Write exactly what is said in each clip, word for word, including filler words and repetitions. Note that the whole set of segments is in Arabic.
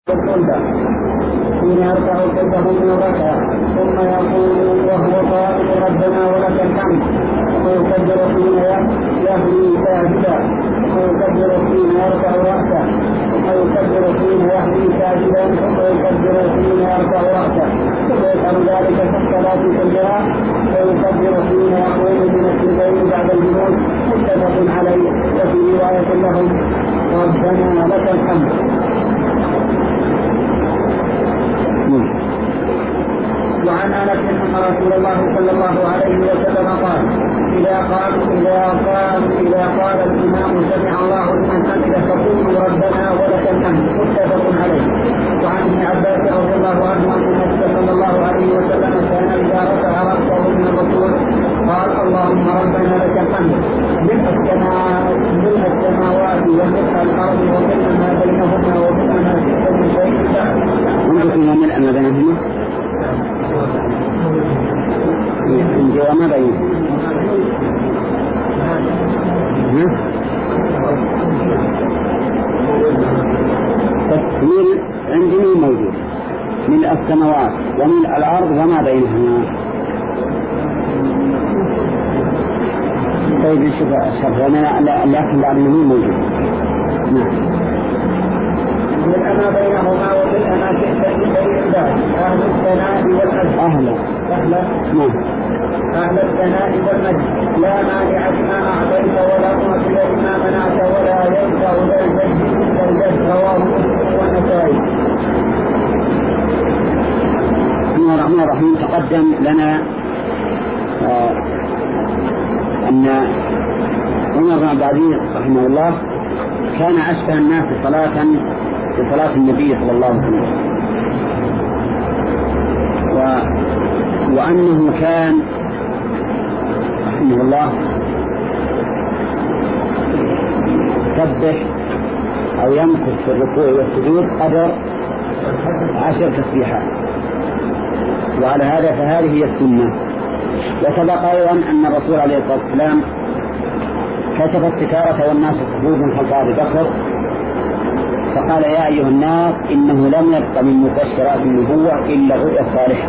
الخلدة حين يرفع كفه من الركعة ثم يقول وهو قائل ربنا ولك الحمد ويكبر حين يهوي ساجدا ويكبر حين يرفع رأسه ويكبر حين يهوي ساجدا ويكبر حين يرفع رأسه ويفعل ذلك في الصلاة كلها ويكبر حين يقوم من السجدين بعد الجنود متفق عليه. وفي رواية لهم ربنا لك الحمد. وعن انس ان رسول الله صلى الله عليه وسلم قال اذا قال اذا قال اذا قال الامام سمع الله لمن حمده فقولوا ربنا ولك الحمد متفق عليه. وعن ابن عباس رضي الله عنه ان النبي صلى الله عليه وسلم كان اذا رفع راسه من الركوع قال اللهم ربنا لك الحمد ملء السماوات ملء السماوات وملء الارض وملء ما بينهما وملء ما شئت من شيء بعد. ملء ما بينهما عندي وما بينه تكميل عندي موجود من السماوات ومن الأرض وما بينهما. طيب نشوف الشرح لكن بعد منه موجود. نعم من أما بينهما ومن أما شئت من شيء بعد أهل الثناء والمجد أهلا أهلا نعم أهل الثناء والمجد لا مانع ما أعطيت ولا معطي لما منعت ولا ينفع ذا الجد إلا الجد. رواه مسلم والنسائي. بسم الله الرحمن الرحيم. تقدم لنا آه أن عمر بن عبد العزيز رحمه الله كان أشبه الناس صلاة بصلاة النبي صلى الله عليه وسلم، و... وأنه كان رحمه الله يسبح أو يمكث في الركوع والسجود قدر عشر تسبيحات، وعلى هذا فهذه هي السنة. وسبق أيضا أن الرسول عليه الصلاة والسلام كشف الستارة والناس صفوف خلف أبي بكر فقال يا أيها الناس إنه لم يبق من مبشرات النبوة إلا الرؤيا الصالحة.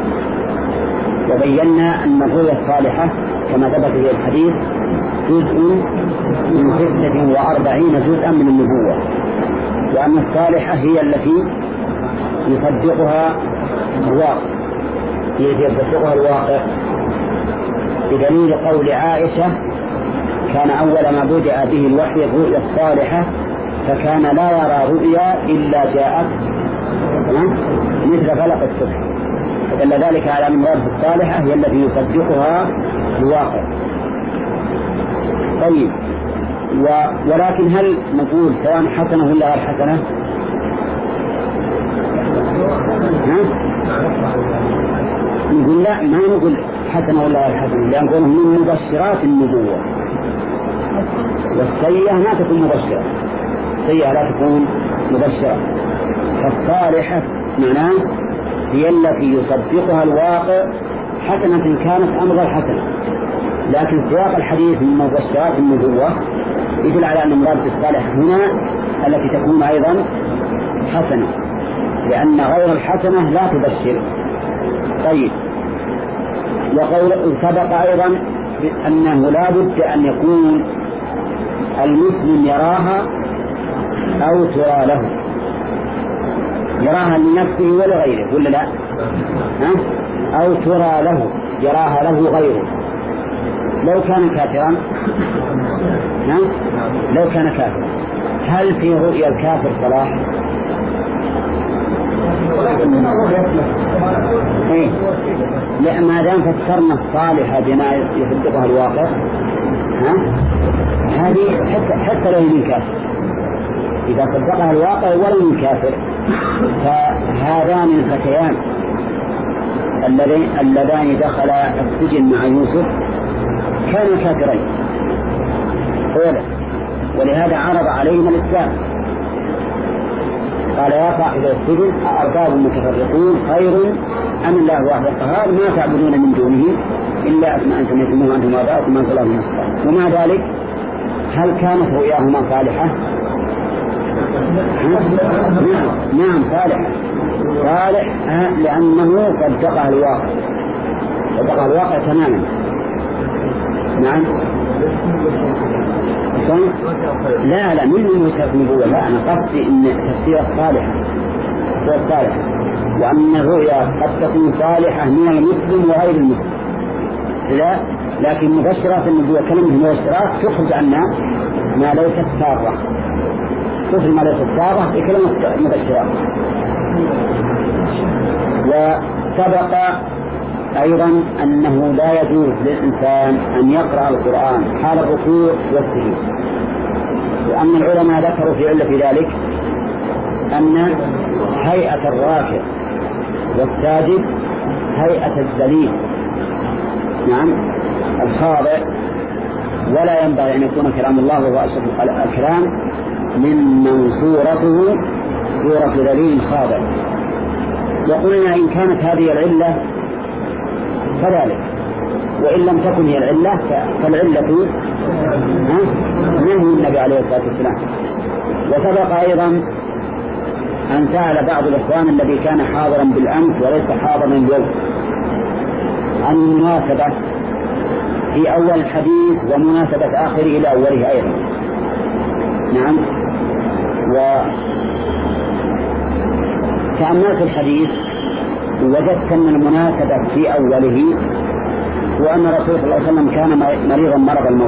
وبينا أن الرؤيا الصالحة كما ثبت في الحديث جزء من ستة وأربعين جزءا من النبوة، وأن الصالحة هي التي يصدقها الواقع هي التي يصدقها الواقع بدليل قول عائشة كان أول ما بدأ به الوحي الرؤيا الصالحة فكان لا يرى رؤيا إلا جاءت مثل فلق الصبح، فدل ذلك على أن المراد الصالحة هي التي يصدقها الواقع. طيب و... ولكن هل نقول سواء حسنة ولا غير حسنة؟ نقول لا، ما نقول حسنة ولا غير حسنة، لأن نقول من مبشرات النبوة، والسيئة ما تكون مبشرة، السيئة لا تكون مبشرة. فالصالحة معناه هي التي يصدقها الواقع حسنة كانت أم غير حسنة، لكن سياق الحديث من مبشرات النبوة يدل على أن المراد بالصالحة هنا التي تكون أيضا حسنة، لأن غير الحسنة لا تبشر. طيب وقول سبق أيضا أنه لا بد أن يكون المسلم يراها أو ترى له، يراها لنفسه ولغيره ولا لا؟ ها؟ أو ترى له يراها له غيره. لو كان كافرا ها؟ لو كان كافرا هل في رؤيا الكافر صلاح؟ إيه؟ لا، ما دام فسرنا الصالحة بما يصدقها الواقع ها؟ هذه حتى, حتى لو من كافر إذا صدقها الواقع ولو من كافر. فهذان الفتيان اللذان دخلا السجن مع يوسف كانوا كافرين أولا، ولهذا عرض عليهم الإسلام قال يا صاحب السجن أأرباب متفرقون خير أم الله واحد القهار ما تعبدون من دونه إلا أسماء سميتموها أنتم وآباؤكم ما أنزل الله من سلطان. ومع ذلك هل كانت رؤياهما صالحة؟ نعم صالح صالح لأنه صدق الواقع صدق الواقع تماما. نعم لا لا من المشرف نبوة لا أنا قصدي إن تفسير الصالح تفسير الصالح وأن الرؤيا قد تكون صالحة من المسلم وغير المسلم لا لكن مبشرات النبوة كلمة مبشرات تخرج عنا ما ليست سارة تخرج ما ليست سارة بكلمة مبشرات. وسبق أيضا أنه لا يجوز للإنسان أن يقرأ القرآن حال الركوع والسجود وأن العلماء ذكروا في علة ذلك أن هيئة الراكع والساجد هيئة الذليل نعم الخاضع ولا ينبغي أن يكون كلام الله وهو أشرف الكلام ممن صورته صورة ذليل خاضع. وقلنا إن كانت هذه العلة كذلك وإن لم تكن هي العلة فالعلة نهي النبي عليه الصلاة والسلام. وسبق أيضا أن سأل بعض الإخوان الذي كان حاضرا بالأمس وليس حاضرا اليوم عن المناسبة في أول الحديث ومناسبة آخره إلى أوله أيضا. نعم وتأملت الحديث وجدت أن المناسبة في أوله وأن رسول الله صلى الله عليه وسلم كان مريضا مرض الموت.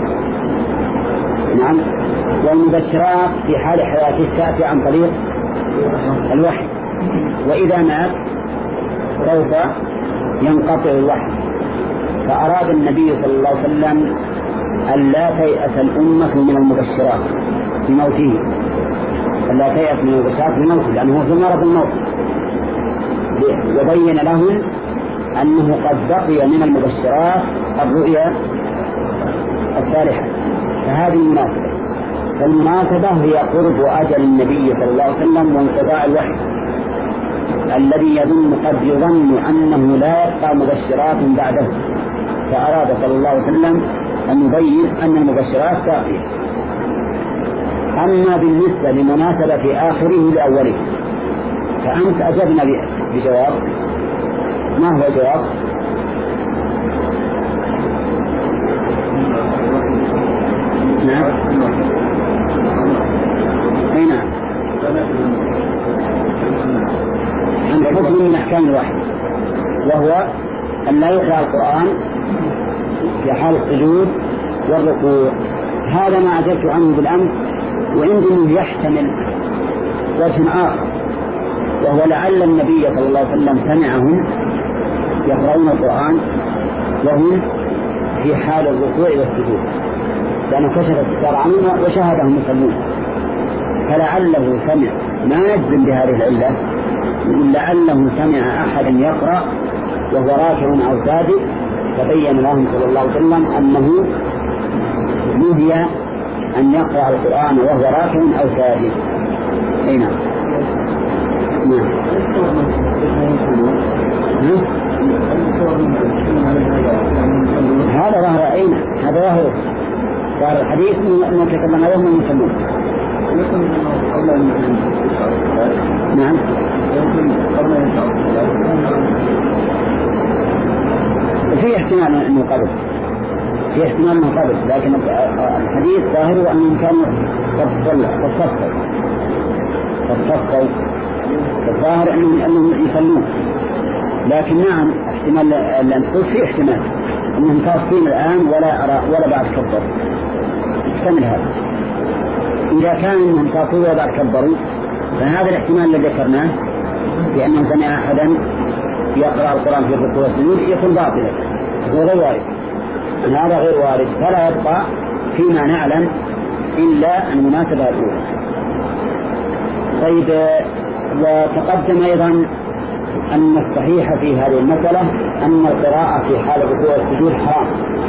نعم والمبشرات في حال حياته تأتي عن طريق الوحي وإذا مات سوف ينقطع الوحي. فأراد النبي صلى الله عليه وسلم أن لا تيأس الأمة من المبشرات في موته أن لا تيأس من المبشرات في موته لأنه في مرض الموت وبين لهم أنه قد بقي من المبشرات الرؤيا الصالحة. فهذه المناسبة فالمناسبة هي قرب أجل النبي صلى الله عليه وسلم وانقضاء الوحي الذي يظن قد يظن أنه لا يبقى مبشرات بعده فأراد صلى الله عليه وسلم أن يبين أن المبشرات باقية. أما بالنسبة لمناسبة آخره لأوله فأنت أجبنا بجواب. ما هو الجواب؟ نعم أي نعم عند حكم من أحكام الوحي وهو أن لا يقرأ القرآن في حال السجود والركوع. هذا ما عجبت عنه بالأمس وإنه يحتمل وجه آخر وهو لعل النبي صلى الله عليه وسلم سمعهم يقرؤون القرآن وهم في حال الركوع والسجود لأنه كشف الستار عنهم وشاهدهم يصلون فلعله سمع ما نجزم بهذه العلة لعله سمع أحد يقرأ وهو راكع أو ساجد فبين لهم صلى الله عليه وسلم أنه نهي أن يقرأ القرآن وهو راكع أو ساجد. أي نعم نعم هذا ظهر أين هذا ظهر ظهر الحديث أنه تكلم عليهم المسلمون. نعم في احتمال أنه قبل في احتمال أنه قبل لكن الحديث ظاهر أنهم كانوا قد صفوا قد صفوا الظاهر أنهم يصلون لكن نعم احتمال لأن تقول في احتمال أنهم صافين الآن ولا أرى ولا بعد كبر احتمل هذا. إذا كان أنهم صافوا ولا بعد كبروا فهذا الاحتمال الذي ذكرناه بأنهم سمع أحدا يقرأ القرآن في الركوع والسجود يكون باطلا هو غير وارد. هذا غير وارد فلا يبقى فيما نعلم إلا المناسبة الأولى. طيب وتقدم أيضا أن الصحيح في هذه المسألة أن القراءة في حال الركوع والسجود حرام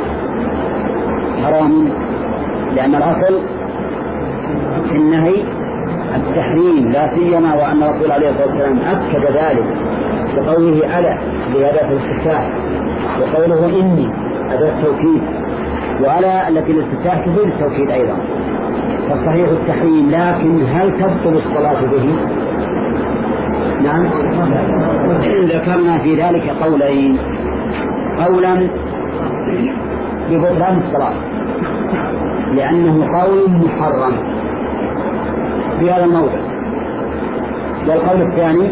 حرام لأن الأصل في النهي التحريم لا سيما وأن الرسول عليه الصلاة والسلام أكد ذلك بقوله ألا لأداة الاستفتاح وقوله إني أداة التوكيد وألا التي الاستفتاح تفيد التوكيد أيضا فالصحيح التحريم، لكن هل تبطل الصلاة به؟ نعم، ذكرنا في ذلك قولين: قولا ببطلان الصلاة لأنه قول محرم في هذا الموضع، والقول الثاني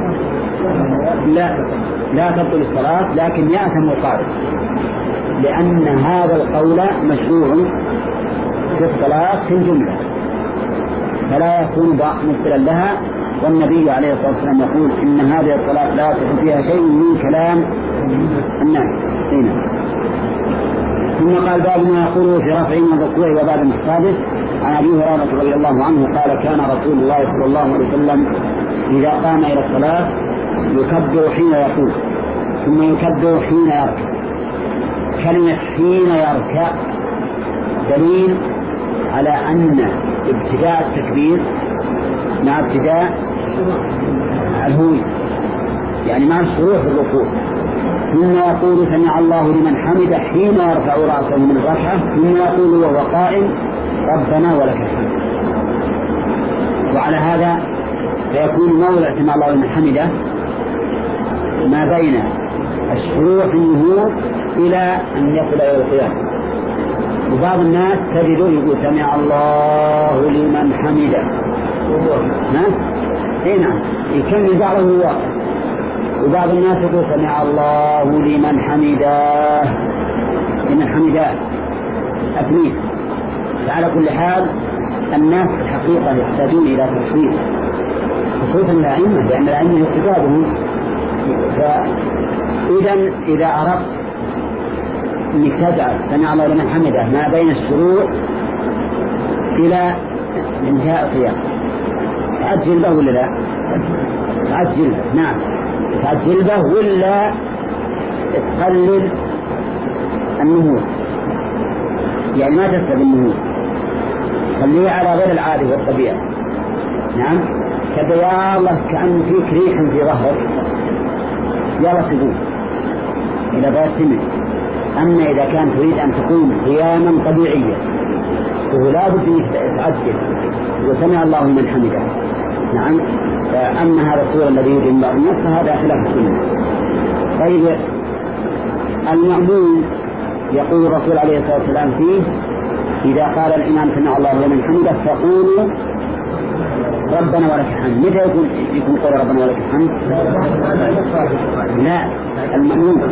لا لا تبطل الصلاة لكن يأثم القارئ، لأن هذا القول مشروع في الصلاة في الجملة فلا يكون مبطلا لها، والنبي عليه الصلاة والسلام يقول إن هذه الصلاة لا يصح فيها شيء من كلام الناس. هنا ثم قال: باب ما يقوله في رفع وضكوع وبعد السادس. عن أبي هريرة رضي الله عنه قال: كان رسول الله صلى الله عليه وسلم إذا قام إلى الصلاة يكبر حين يقول ثم يكبر حين يركع. كلمة حين يركع دليل على أن ابتداء التكبير مع ابتداء الهوي، يعني مع الشروع في الركوع. ثم يقول: سمع الله لمن حمده حين يرفع رأسه من الركعة. ثم يقول وهو قائم: ربنا ولك الحمد. وعلى هذا فيكون موضع سمع الله لمن حمده ما بين الشروع في النهوض إلى أن يصل إلى القيام. وبعض الناس تجده يقول: سمع الله لمن حمده، ها؟ اي نعم، يكمل بعضه هو. وبعض الناس يقول: سمع الله لمن حمده لمن حمده أثنين. فعلى كل حال الناس الحقيقة يحتاجون إلى تفصيل، خصوصا الأئمة، لأن الأئمة يكتبون. فإذا إذا أردت أنك تجعل سمع الله لمن حمده ما بين الشروع إلى انتهاء القيام، تعجل به ولا لا؟ تعجل به، نعم تعجل به، ولا تقلل النهوض، يعني ما تسبب النهوض، خليه على غير العادة والطبيعة. نعم، كذا يا الله كأن فيك ريح في ظهرك يلا تقوم إلى باب سمع. أما إذا كان تريد أن تكون قياما طبيعيا فهو لا بد أن تعجل وسمع الله من حمده. نعم، أما هذا الصورة الذي يريد الله النص هذا خلاف السنة. طيب، المأمون يقول الرسول عليه الصلاة والسلام فيه: إذا قال الإمام سمع الله لمن حمده فقولوا ربنا ولك الحمد. متى يكون يكون قول ربنا ولك الحمد؟ لا، المأمون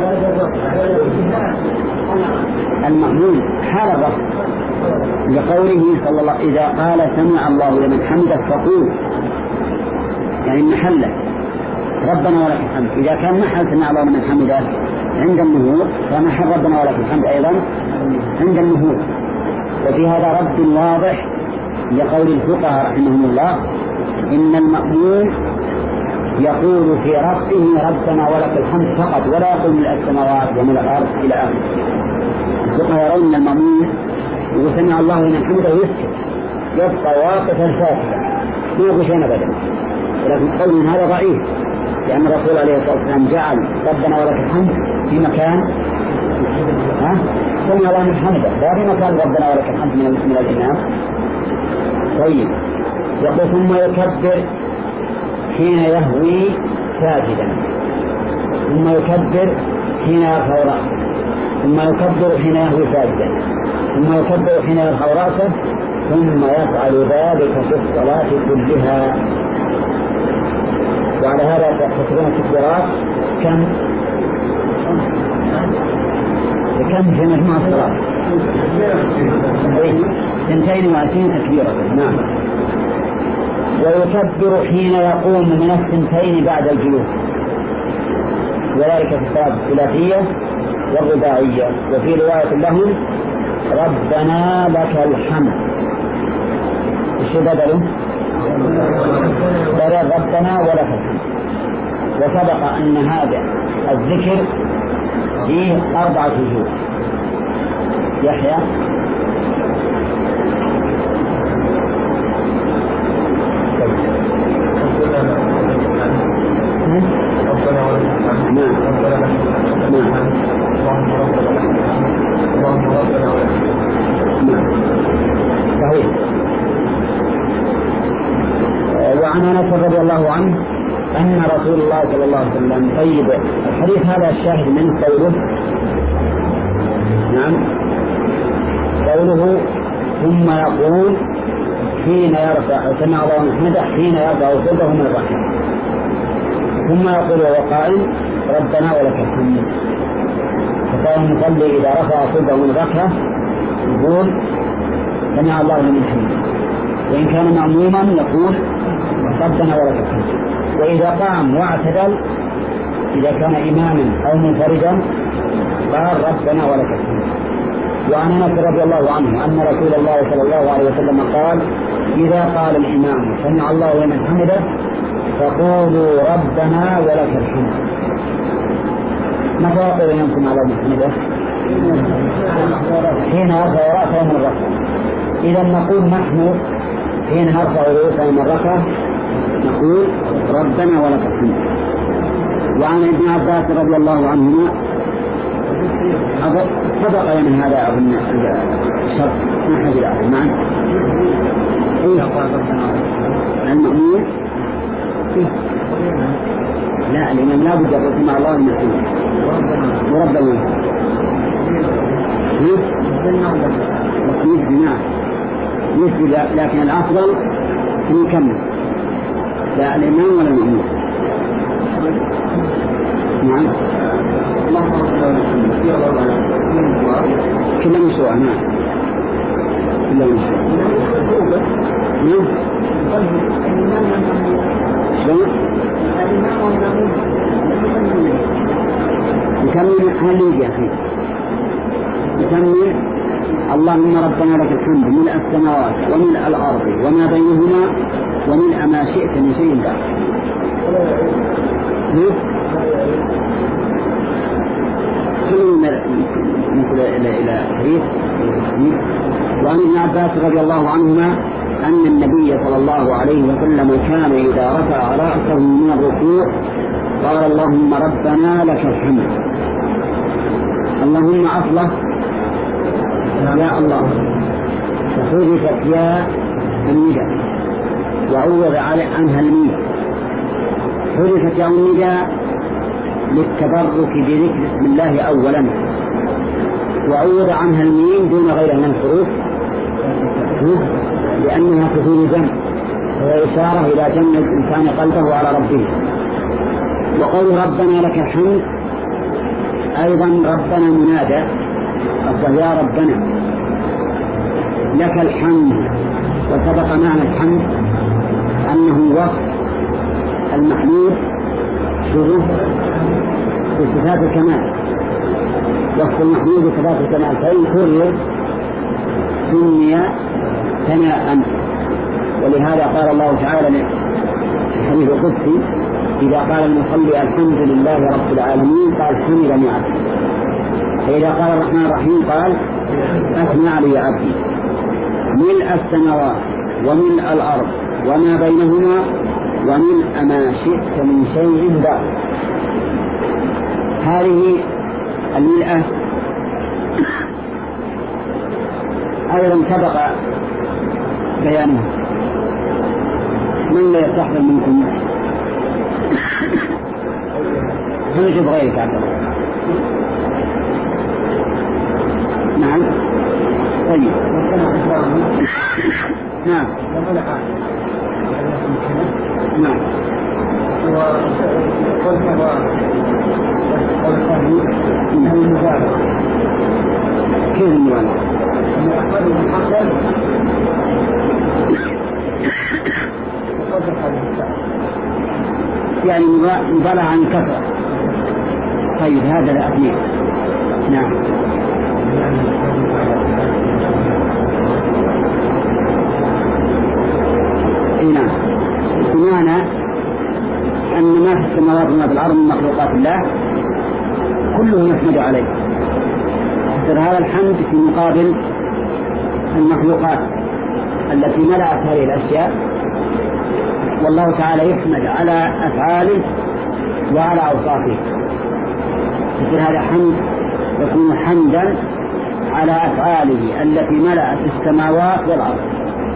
المأمون حال الرفض لقوله صلى الله: إذا قال سمع الله لمن حمده فقول، يعني محله ربنا ولك الحمد. إذا كان محل سمع الله لمن حمده عند النهوض فمحل ربنا ولك الحمد أيضا عند النهوض. وفي هذا رد واضح لقول الفقهاء رحمهم الله: إن المأمون يقول في رفعه ربنا ولك الحمد فقط، ولا يقول من السماوات ومن الأرض إلى آخره. الفقهاء يرون أن المأمون وسمع الله لمن حمده يسكت، يبقى واقفا ساكتا ما يقول شيئا أبدا. ولكن قول هذا ضعيف، لأن الرسول عليه الصلاة والسلام جعل ربنا ولك الحمد في مكان ها سمع الله لمن حمده، لا في مكان ربنا ولك الحمد من الإمام. طيب، يقول: ثم يكبر حين يهوي ساجدا، ثم يكبر حين يرفع رأسه، ثم يكبر حين يهوي ساجدا، ثم يكبر حين يرفع رأسه، ثم يفعل ذلك في الصلاة كلها. وعلى هذا تحسبون التكبيرات كم كم في مجموع الصلاة؟ اثنتين وعشرين تكبيرة. نعم. ويكبر حين يقوم من الثنتين بعد الجلوس، وذلك في الصلاة الثلاثية والرباعية. وفي رواية لهم: ربنا لك الحمد. ايش بدله؟ بدل ربنا ولك الحمد. وسبق أن هذا الذكر فيه أربعة وجوه. يحيى صحيح. وعن أنس رضي الله عنه أن رسول الله صلى الله عليه وسلم طيب الحديث هذا الشاهد من قوله نعم قوله ثم يقول حين يرفع سمع الله محمده حين يرفع صوته من الرحمة ثم يقول وهو قائل ربنا ولك الحمد. فقال المصلي إذا رفع صوته من الركعة يقول سمع الله لمن حمده، وإن كان معموما يقول ربنا ولك الحمد. وإذا قام واعتدل إذا كان إماما أو منفردا قال ربنا ولك الحمد. وعن أنس رضي الله عنه أن رسول الله صلى الله عليه وسلم قال إذا قال الإمام سمع الله لمن حمده فقولوا ربنا ولك الحمد. متى يقول إمام سمع الله لمن حمده؟ حين يرفع رأسه من الركعة. إذا نقول نحن حين نرفع رؤوسنا من الركعة نقول ربنا ولك الحمد. وعن ابن عباس رضي الله عنهما سبق من هذا أظن الشرط من حاجة الآخر معا إيه المأمون لا الإمام لا بد أن يسمع الله من الحمد وربنا يسجد لكن الأفضل أن يكمل لا الإمام ولا المأمون. نعم كلها مشروع. نعم كلها مشروع. نعم شلون نكمل هل يجي يا أخي نكمل اللهم ربنا لك الحمد ملء السماوات وملء الأرض وما بينهما وملء ما شئت من شيء بعد. مثل إلى حديث. وعن ابن عباس رضي الله عنهما أن النبي صلى الله عليه وسلم كان إذا رفع رأسه من الركوع قال اللهم ربنا لك الحمد. اللهم أصله يا الله فحذفت يا النداء وعوض عنها الميم. حذفت يا النداء للتبرك بذكر اسم الله أولا وعوض عنها الميم دون غيرها من الحروف لأنها تفيد جمع وهي إشارة إلى جمع الإنسان قلبه على ربه. وقول ربنا لك الحمد أيضا ربنا منادى أفضل يا ربنا لك الحمد. وسبق معنى الحمد أنه وصف المحمود شروط بصفات الكمال. وصف المحمود بصفات الكمال فإن كرر سمي ثناء. ولهذا قال الله تعالى في الحديث القدسي إذا قال المصلي الحمد لله رب العالمين قال حمدني عبدي. فإذا قال الرحمن الرحيم قال أثنى علي عبدي. ملء السماوات وملء الأرض وما بينهما وملء ما شئت من شيء بعد. هذه الملء أيضا سبق بيانها. من لا يستحضر منكم نجد غيرك عبد الله. نعم طيب نعم نعم كيف المبالغة؟ يعني مبالغة عن كثرة. طيب هذا لا أثنين. نعم نعم بمعنى أن ما في السماوات وما في الأرض من مخلوقات الله كله يحمد عليه. يصير هذا الحمد في مقابل المخلوقات التي ملأت هذه الأشياء والله تعالى يحمد على أفعاله وعلى أوصافه. يصير هذا حمد يكون حمدا على أفعاله التي ملأت السماوات والأرض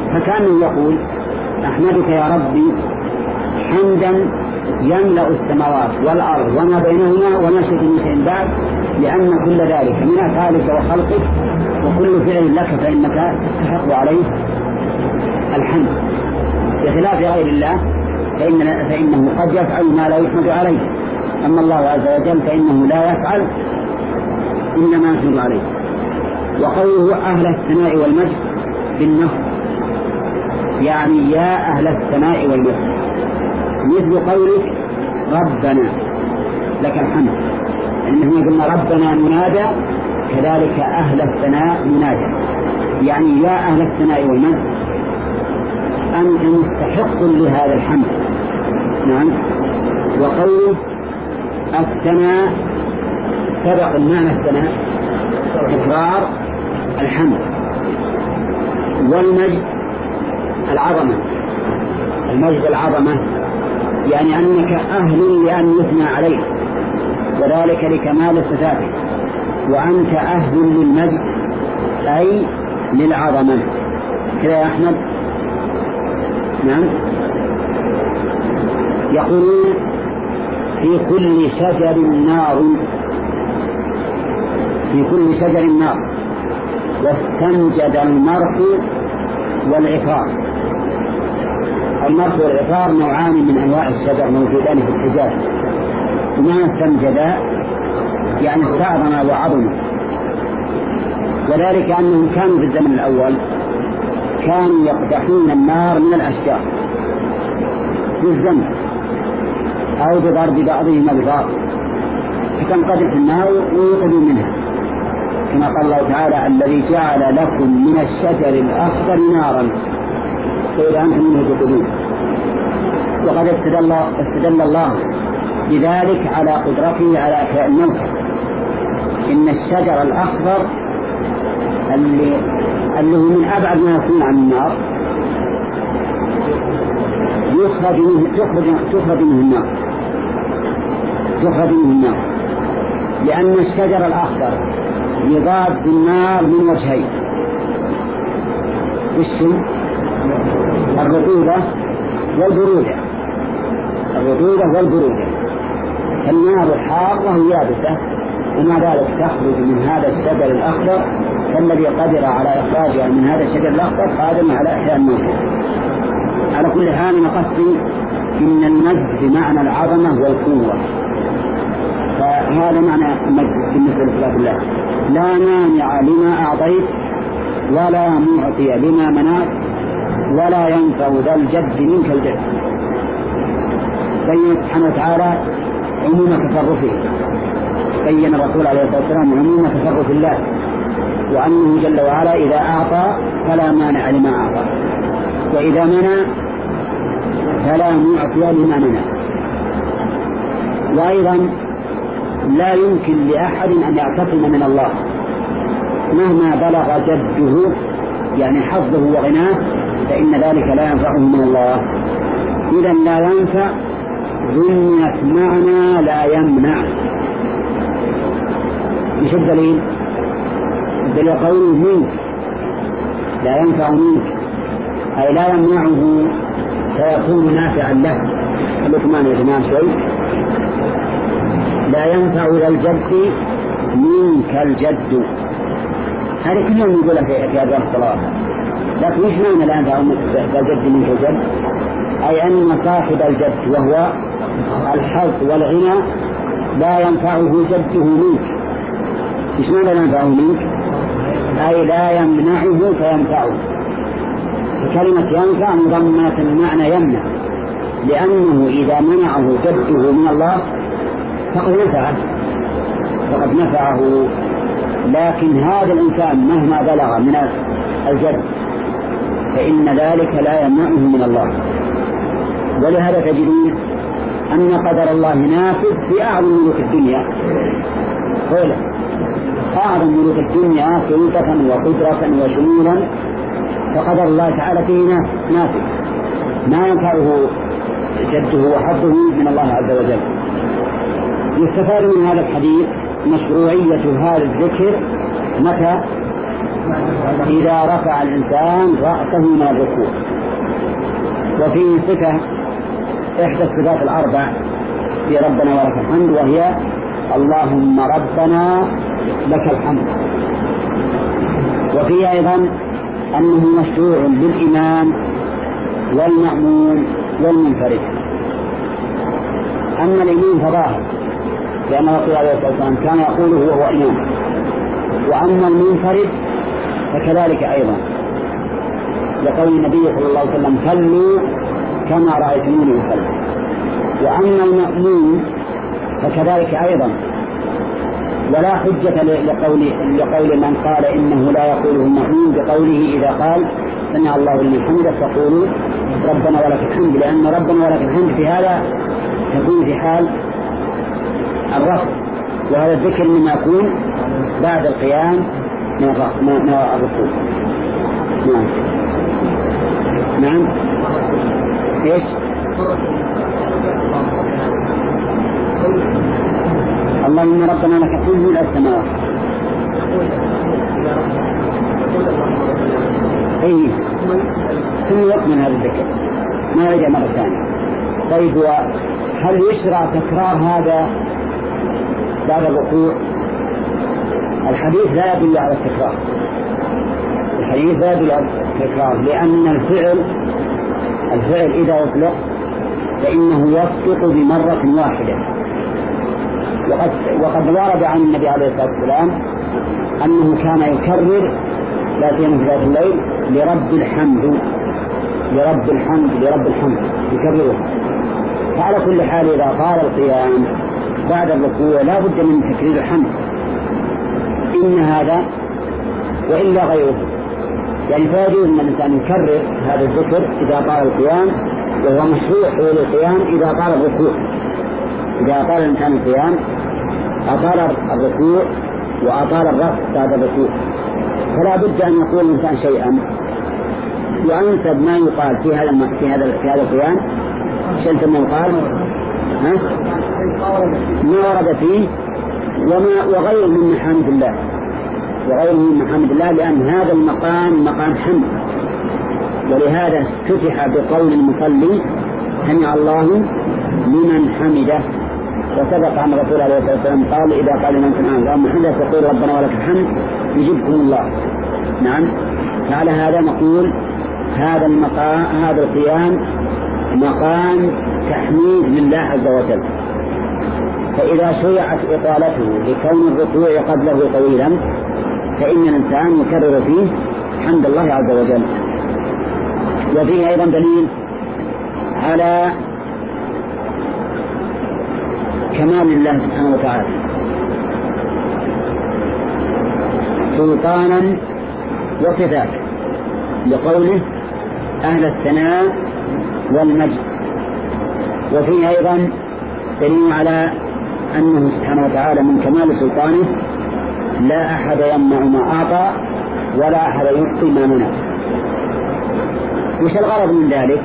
فكأنه يقول أحمدك يا ربي حمدا يملأ السماوات والأرض وما بينهما وما شئت من شيء بعد، لأن كل ذلك من أفعالك وخلقك، وكل فعل لك فإنك تستحق عليه الحمد، بخلاف غير الله فإن فإنه قد يفعل ما لا يحمد عليه، أما الله عز وجل فإنه لا يفعل إلا ما يحمد عليه. وقوله أهل الثناء والمجد بالنصب، يعني يا أهل الثناء والمجد، مثل قولك ربنا لك الحمد، إنه قلنا ربنا منادى، كذلك أهل الثناء منادى، يعني يا أهل الثناء والمجد أنتم مستحق لهذا الحمد. نعم. وقوله الثناء سبق المعنى الثناء تكرار الحمد، والمجد العظمة، المجد العظمة يعني أنك أهل لأن يثنى عليك، وذلك لكمال صفاتك، وأنت أهل للمجد أي للعظمة. كذا يا أحمد. نعم. يقولون في كل شجر نار، في كل شجر نار، واستنجد المرء والعفار. المرء والعفار نوعان من أنواع الشجر موجودان في الحجاز، وما استنجدا يعني استعظم وعظم، وذلك أنهم كانوا في الزمن الأول كانوا يقدحون النار من الأشجار بالزمن أو بضرب بعضهما ببعض، فتنقذف النار ويوقدوا منها، كما قال الله تعالى الذي جعل لكم من الشجر الأخضر نارا فإذا أنتم منه توقدون. وقد استدل, استدل الله بذلك على قدرته على إحياء الموتى، إن الشجر الأخضر اللي, اللي هو من أبعد ما يكون عن النار يخرج منه, تخرج منه النار تخرج منه النار لأن الشجر الأخضر يضاد النار من وجهين، وش الرطوبة والبرودة، الرطوبة والبرودة، فالنار حارة يابسة، ومع ذلك تخرج من هذا الشجر الأخضر، فالذي قدر على إخراجها من هذا الشجر الأخضر قادم على إحياء الموتى. على كل حال نقصد إن المجد بمعنى العظمة والقوة، فهذا معنى المجد بالنسبة لصفات الله، لا مانع لما أعطيت ولا معطي لما منعت ولا ينفع ذا الجد منك الجد. بين سبحانه وتعالى عموم تصرفه، بين الرسول عليه الصلاة والسلام عموم تصرف الله، وأنه جل وعلا إذا أعطى فلا مانع لما أعطى، وإذا منع فلا معطي لما منع. وأيضا لا يمكن لأحد أن يعتصم من الله مهما بلغ جده يعني حظه وغناه، فإن ذلك لا ينفعه من الله. إذا لا ينفع ضمنت معنى لا يمنع. مش الدليل؟ الدليل قوله منك، لا ينفع منك أي لا يمنعه فيكون نافعا له. خليكم معنا يا جماعة شوي. لا ينفع ذا الجد منك الجد، هذه كلهم يقولها في هذه الصلاة، لكن مش معنى لا ينفع ذا الجد منك الجد، أي أن صاحب الجد وهو الحظ والغنى لا ينفعه جده منك. مش معنى لا ينفعه منك أي لا يمنعه فينفعه. كلمة ينفع مضمنة المعنى يمنع، لأنه إذا منعه جده من الله فقد نفعه فقد نفعه لكن هذا الإنسان مهما بلغ من الجد فإن ذلك لا يمنعه من الله. ولهذا تجدون أن قدر الله نافذ في أعظم ملوك الدنيا، قولا أعظم ملوك الدنيا سلطة وقدرة وشمولا، فقدر الله تعالى فيه نافذ ما ينفعه جده وحظه من الله عز وجل. يستفاد من هذا الحديث مشروعية هذا الذكر متى؟ إذا رفع الإنسان رأسه من الركوع. وفيه صفة إحدى الصفات الأربع في ربنا ولك الحمد، وهي اللهم ربنا لك الحمد. وفيه أيضا أنه مشروع للإمام والمأمون والمنفرد. أما الإمام فظاهر، لأن رسول الله صلى الله عليه وسلم كان يقوله وهو إمام. وأما المنفرد فكذلك أيضا، لقول النبي صلى الله عليه وسلم صلوا كما رأيتموني أصلي. وأما المأمون فكذلك أيضا، ولا حجة لقول, لقول من قال إنه لا يقوله المأمون بقوله إذا قال سمع الله لمن حمده فقولوا ربنا ولك الحمد، لأن ربنا ولك الحمد في هذا تكون في حال الرفع، وهذا الذكر مما يكون بعد القيام من الركوع. نعم نعم ايش؟ اللهم ربنا لك الحمد ملء السماوات. اي ثم يكمل هذا الذكر، ما يرجع مرة ثانية. طيب، هل يشرع تكرار هذا بعد الركوع؟ الحديث لا يدل على التكرار، الحديث لا يدل على التكرار، لأن الفعل الفعل إذا أطلق فإنه يسقط بمرة واحدة. وقد, وقد ورد عن النبي عليه الصلاة والسلام أنه كان يكرر لا سيما في ذات الليل لرب الحمد لرب الحمد لرب الحمد يكرره. فعلى كل حال إذا طال القيام بعد الركوع لا بد من تكرير الحمد، إن هذا وإلا غيره. يعني فيجوز أن الإنسان يكرر هذا الذكر إذا طال القيام، وهو مشروع حول القيام إذا طال الركوع. إذا طال الإنسان القيام أطال الركوع وأطال الرفع بعد الركوع، فلا بد أن يقول الإنسان شيئا وأنسب ما يقال في هذا في هذا في هذا القيام. شلت ما يقال ها؟ ما ورد فيه وما وغيره من محامد الله وغيره من محامد الله، لأن هذا المقام مقام حمد، ولهذا افتتح بقول المصلي سمع الله لمن حمده. وسبق عن رسول الله عليه الصلاة والسلام قال إذا قال لمن سمع اللهم حمده فقول ربنا ولك الحمد يجبكم الله. نعم، فعلى هذا نقول هذا المقام هذا القيام مقام تحميد لله عز وجل. فإذا شرعت إطالته لكون الركوع قبله طويلا فإن الإنسان يكرر فيه حمد الله عز وجل. وفيه أيضا دليل على كمال الله سبحانه وتعالى سلطانا وصفات، لقوله أهل الثناء والمجد. وفيه أيضا دليل على أنه سبحانه وتعالى من كمال سلطانه لا أحد يمنع ما أعطى ولا أحد يعطي ما منع. وش الغرض من ذلك؟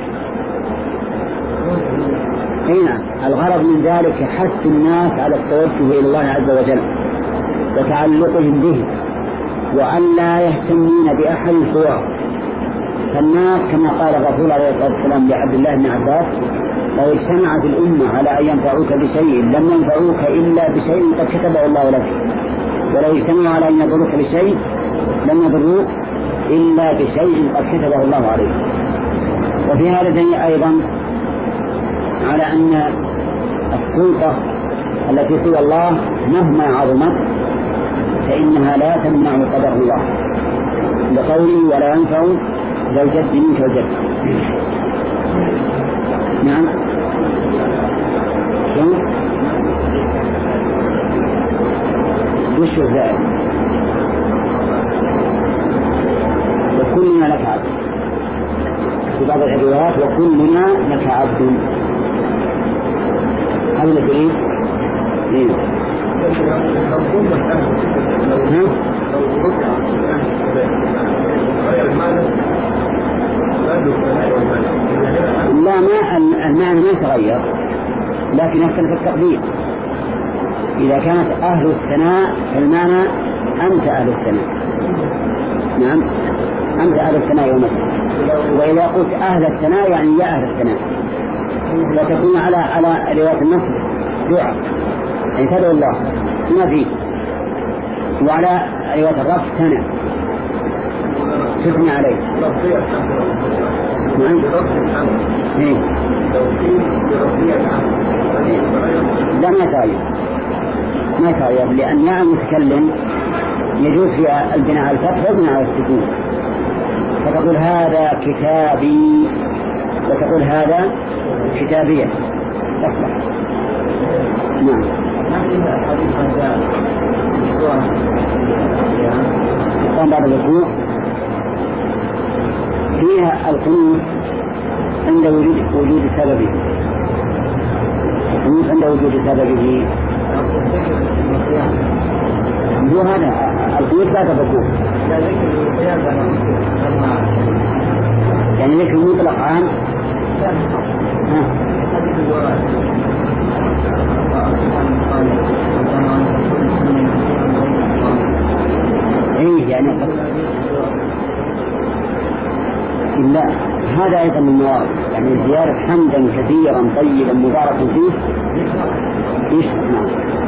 هنا الغرض من ذلك حث الناس على التوجه إلى الله عز وجل وتعلقهم به، وأن لا يهتمون بأحد سواه. فالناس كما قال الرسول عليه الصلاة والسلام لعبد الله بن عباس لو اجتمعت الأمة على أن ينفعوك بشيء لم ينفعوك إلا بشيء قد كتبه الله لك، ولو اجتمعوا على أن يضروك بشيء لم يضروك إلا بشيء قد كتبه الله عليك. وفي هذا دليل أيضا على أن السلطة التي سوى الله مهما عظمت فإنها لا تمنع قدر الله، لقوله ولا ينفع ذا الجد منك الجد. نعم، وش ذلك؟ وكلنا لك عبد، في بعض الروايات وكلنا لك عبد. هذا الدليل ايه؟ لا، ما المعنى ما يتغير، لكن يختلف التقدير. إذا كانت أهل الثناء فالمعنى أنت أهل الثناء، نعم أنت أهل الثناء يوم الدين. وإذا قلت أهل الثناء يعني يا أهل الثناء، وتكون على على رواية النصر دعاء يعني تدعو الله ما فيه، وعلى رواية الرفع ثنى تثني عليه. نعم لا ما يتغير ما يتغير لأن يا المتكلم يجوز في البناء على الفتح والبناء على السكون، فتقول هذا كتابي وتقول هذا كتابية تصلح. نعم قام بعد الأسبوع فيها القنوت عند وجود وجود سببه، القنوت عند وجود سببه هو هذا القنوت لا تفكوه يعني ذكر مطلق عام. ايه يعني لا هذا ايضا من الموارد يعني زيارة حمدا كثيرا طيبا مباركا فيه يشرح. نعم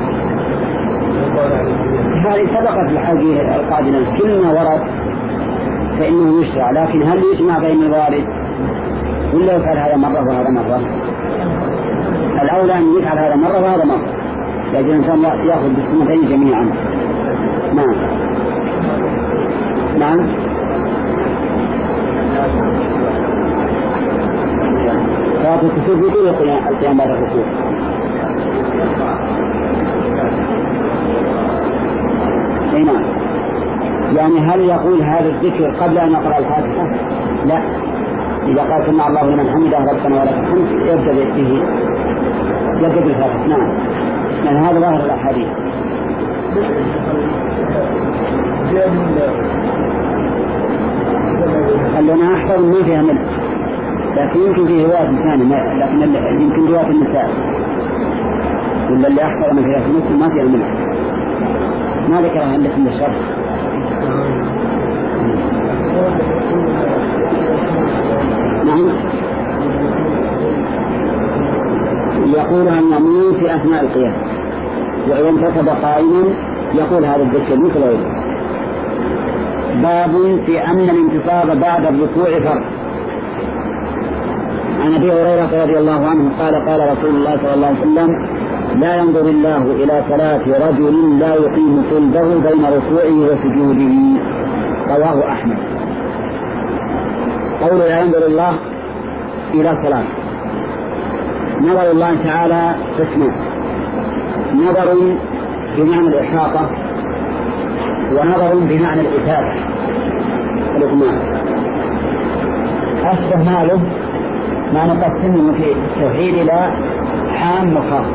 هذه سبقت الحديث القادمة كل ما ورد فإنه يشرع، لكن هل يجمع بين الوارد ولا يفعل هذا مرة وهذا مرة؟ الأولى أن يفعل هذا مرة وهذا مرة، لكن الإنسان يأخذ بالسنتين جميعا. نعم نعم صلاة الكسوف يقول القيام بعد الكسوف. نعم يعني هل يقول هذا الذكر قبل أن يقرأ الفاتحة؟ لا، إذا قال سمع الله لمن حمده ربنا ولك الحمد يبدأ به يبدأ بالفاتحة. نعم يعني هذا ظاهر الأحاديث. قال لنا أحفظ ما فيها منه، لكن يمكن فيه رواية ثانية، لكن يمكن رواية النساء ولا اللي أحفظ ما فيها منه ما فيها منه ما ذكرها عندك من الشرط. نعم يقولها المأمون في أثناء القيام، وإذا انتسب قائما يقول هذا الذكر مثل غيره. باب في أن الانتصاب بعد الركوع فرض. عن أبي هريرة رضي الله عنه قال قال رسول الله صلى الله عليه وسلم لا ينظر الله إلى صلاة رجل لا يقيم صلبه بين ركوعه وسجوده، رواه أحمد. قول لا ينظر الله إلى صلاة، نظر الله تعالى قسمه، نظر بمعنى الإحاطة ونظر بمعنى الإثابة الإطمئنان. أشبه ماله ما نقسمه في التوحيد إلى عام وخاص.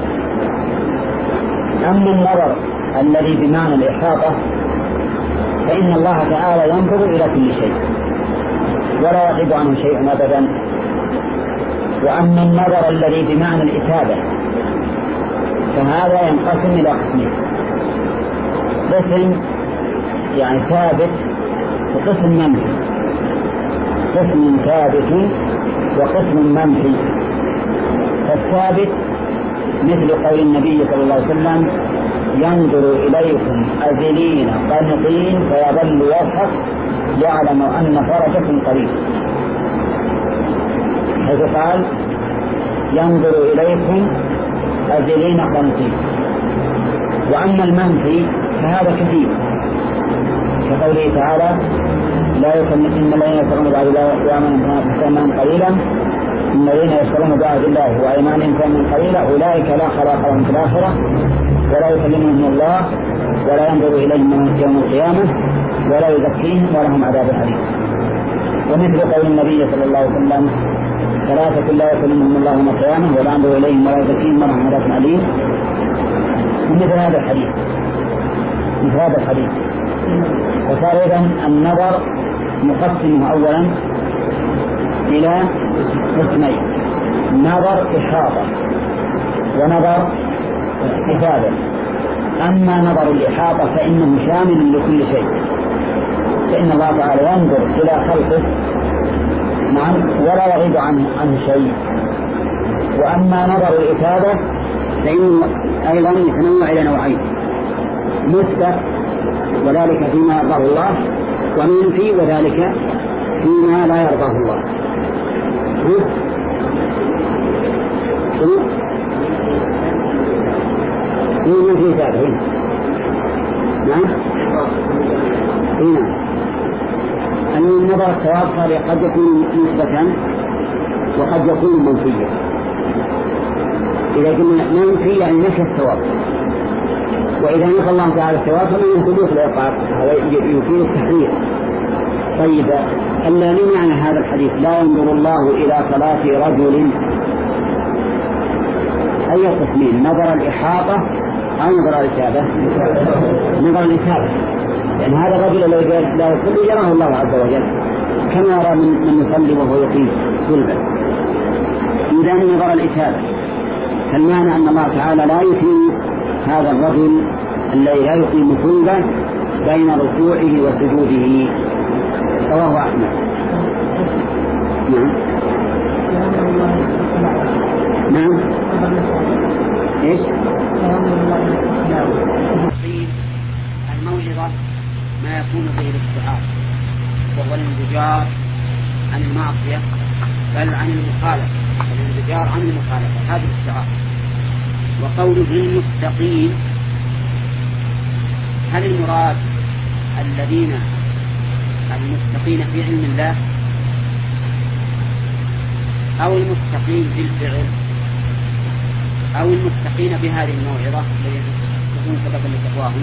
أما النظر الذي بمعنى الإحاطة فإن الله تعالى ينظر إلى كل شيء ولا يغيب عنه شيء أبدا. وأما النظر الذي بمعنى الإثابة فهذا ينقسم إلى قسمين، قسم يعني ثابت وقسم منفي، قسم ثابت وقسم منفي. فالثابت مثل قول النبي صلى الله عليه وسلم ينظر إليكم أذلين قانطين فيظل يضحك يعلم أن فرجكم قريب، حيث قال ينظر إليكم أذلين قانطين. وأما المنفي فهذا كثير كقوله تعالى لا يكلف إن الذين يشترون بعهد الله وأيمانهم ثمنا قليلا إن الذين يشترون بعهد الله وأيمانهم ثمنا قليلا أولئك لا خلاق لهم في الآخرة ولا يكلمهم الله ولا ينظر إليهم يوم القيامة ولا يزكيهم ولهم عذاب أليم. ومثل قول النبي صلى الله عليه وسلم ثلاثة لا يكلمهم الله يوم القيامة ولا ينظر إليهم ولا يزكيهم ولهم عذاب أليم. مثل هذا الحديث مثل هذا الحديث وصار إذن النظر مقسمه أولا إلى قسمين، نظر إحاطة ونظر استفادة. أما نظر الإحاطة فإنه شامل لكل شيء فإن الله تعالى ينظر إلى خلقه نعم ولا يغيب عنه, عنه شيء. وأما نظر الإفادة فإنه أيضا يتنوع إلى نوعين: مثبت وذلك فيما يرضاه الله، ومنفي وذلك فيما لا يرضاه الله. من في ذلك نعم هنا أن النظر الثواب قد يكون مثبتا وقد يكون منفيا. إذا قلنا منفي يعني نفي الثواب، وإذا نفى الله تعالى الثواب فمن ثبوت العقاب هذا يفيد التحرير. طيب الذي معنى هذا الحديث لا ينظر الله إلى صلاة رجل أي قسمين: نظر الإحاطة أو نظر الإثابة؟ نظر الإثابة، لأن هذا الرجل الذي لا يصلي يراه الله عز وجل كما يرى من يصلي وهو يقيم صلبا. إذا نظر الإثابة، فالمعنى أن الله تعالى لا يثيب هذا الرجل الذي لا يقيم صلبا بين ركوعه وسجوده. رواه أحمد. نعم نعم إيش؟ الموعظة ما يكون به الاستعاذة، وهو الانزجار عن المعصية بل عن المخالفة، الانزجار عن المخالفة هذا الاستعاذة. وقوله المتقين، هل المراد الذين المتقين في علم الله أو المتقين بالفعل أو المتقين بهذه الموعظة التي تكون سببا لتقواهم؟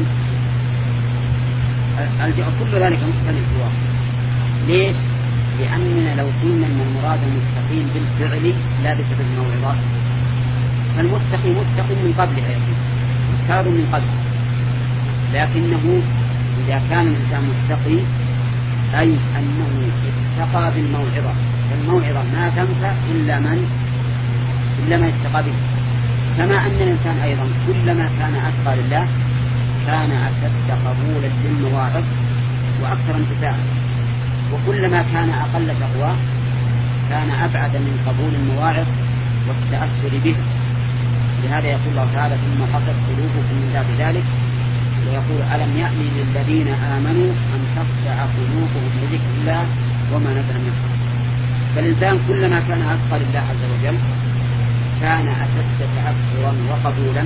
كل ذلك مستند سواء. ليش؟ لأننا لو قلنا أن المراد المتقين بالفعل لا بسبب الموعظة، فالمتقي متقي من قبلها يكون مختار من قبل، لكنه إذا كان الإنسان متقي أي أنه اتقى بالموعظة، فالموعظة ما تنفع إلا من إلا من اتقى به. كما أن الإنسان أيضا كلما كان أتقى لله كان أشد قبولا للمواعظ وأكثر انتفاعا، وكلما كان أقل تقوى كان أبعد من قبول المواعظ والتأثر به. لهذا يقول الله تعالى: ثم قست قلوبكم من بعد ذلك، ويقول: ألم يأن للذين آمنوا أن تخشع قلوبهم لذكر الله وما نزل من الحق. فالإنسان كلما كان أتقى لله عز وجل كان أشد تأثرا وقبولا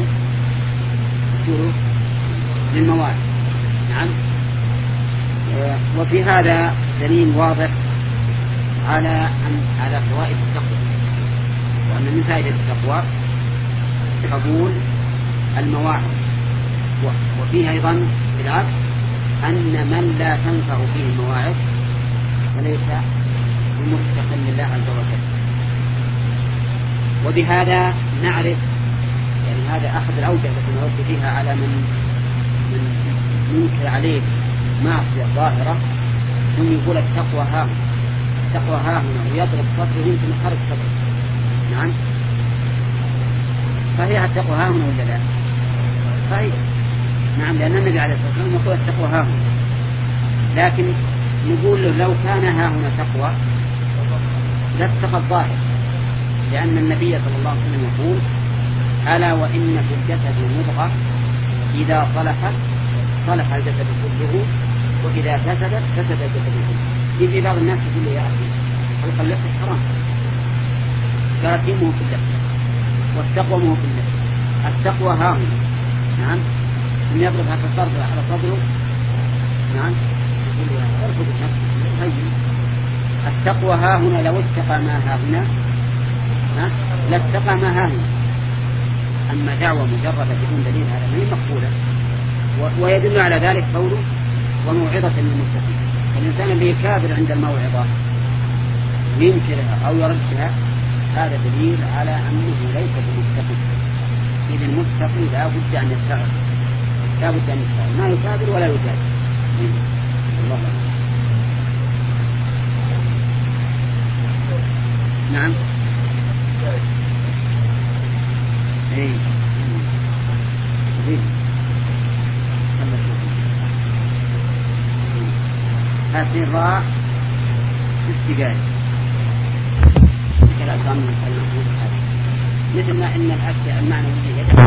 للمواعظ. نعم. وفي هذا دليل واضح على أن على فوائد التقوى، وأن من فائدة التقوى قبول المواعظ. وفيه أيضا بالعكس أن من لا تنفع فيه المواعظ فليس بمتق لله عز وجل. وبهذا نعرف يعني هذا أحد الأوجه التي نرد فيها على من من ينكر عليه معصية ظاهرة، ثم يقول التقوى ها التقوى ها هنا ويضرب صدره يمكن خارج صدره. نعم. فهي التقوى ها هنا ولا لا؟ فهي نعم، لأن النبي عليه الصلاة والسلام يقول التقوى ها هنا، لكن نقول له لو كان ها هنا تقوى لاتقى الظاهر، لأن النبي صلى الله عليه وسلم يقول: ألا وإن في الجسد مضغة إذا صلحت صلح الجسد كله وإذا فسدت فسد الجسد كله. يجي بعض الناس يقول له: يا أخي خلق اللحية حرام، كراتيمه في اللحية والتقوى مو في اللحية، التقوى ها هنا. نعم. ثم يضرب هذا الضرب على صدره. نعم. يقول له: ارفض نفسك طيب. التقوى ها هنا لو اتقى ما ها هنا لاتقى ما ها هنا. أما دعوة مجردة بدون دليل هذا ما هي مقبولة. ويدل على ذلك قوله: وموعظة للمتقين. الإنسان اللي كافر عند الموعظة ينكرها أو يردها هذا دليل على أنه ليس بمتقي. إذا المتقي لا بد أن يستعر لا بد أن يستعر ما يكافر ولا يجادل. الله أكبر. نعم. ايه ثلاثين راء ست دقائق مثل الأسلام مثل ما إن الأشياء المعنى الذي يدعى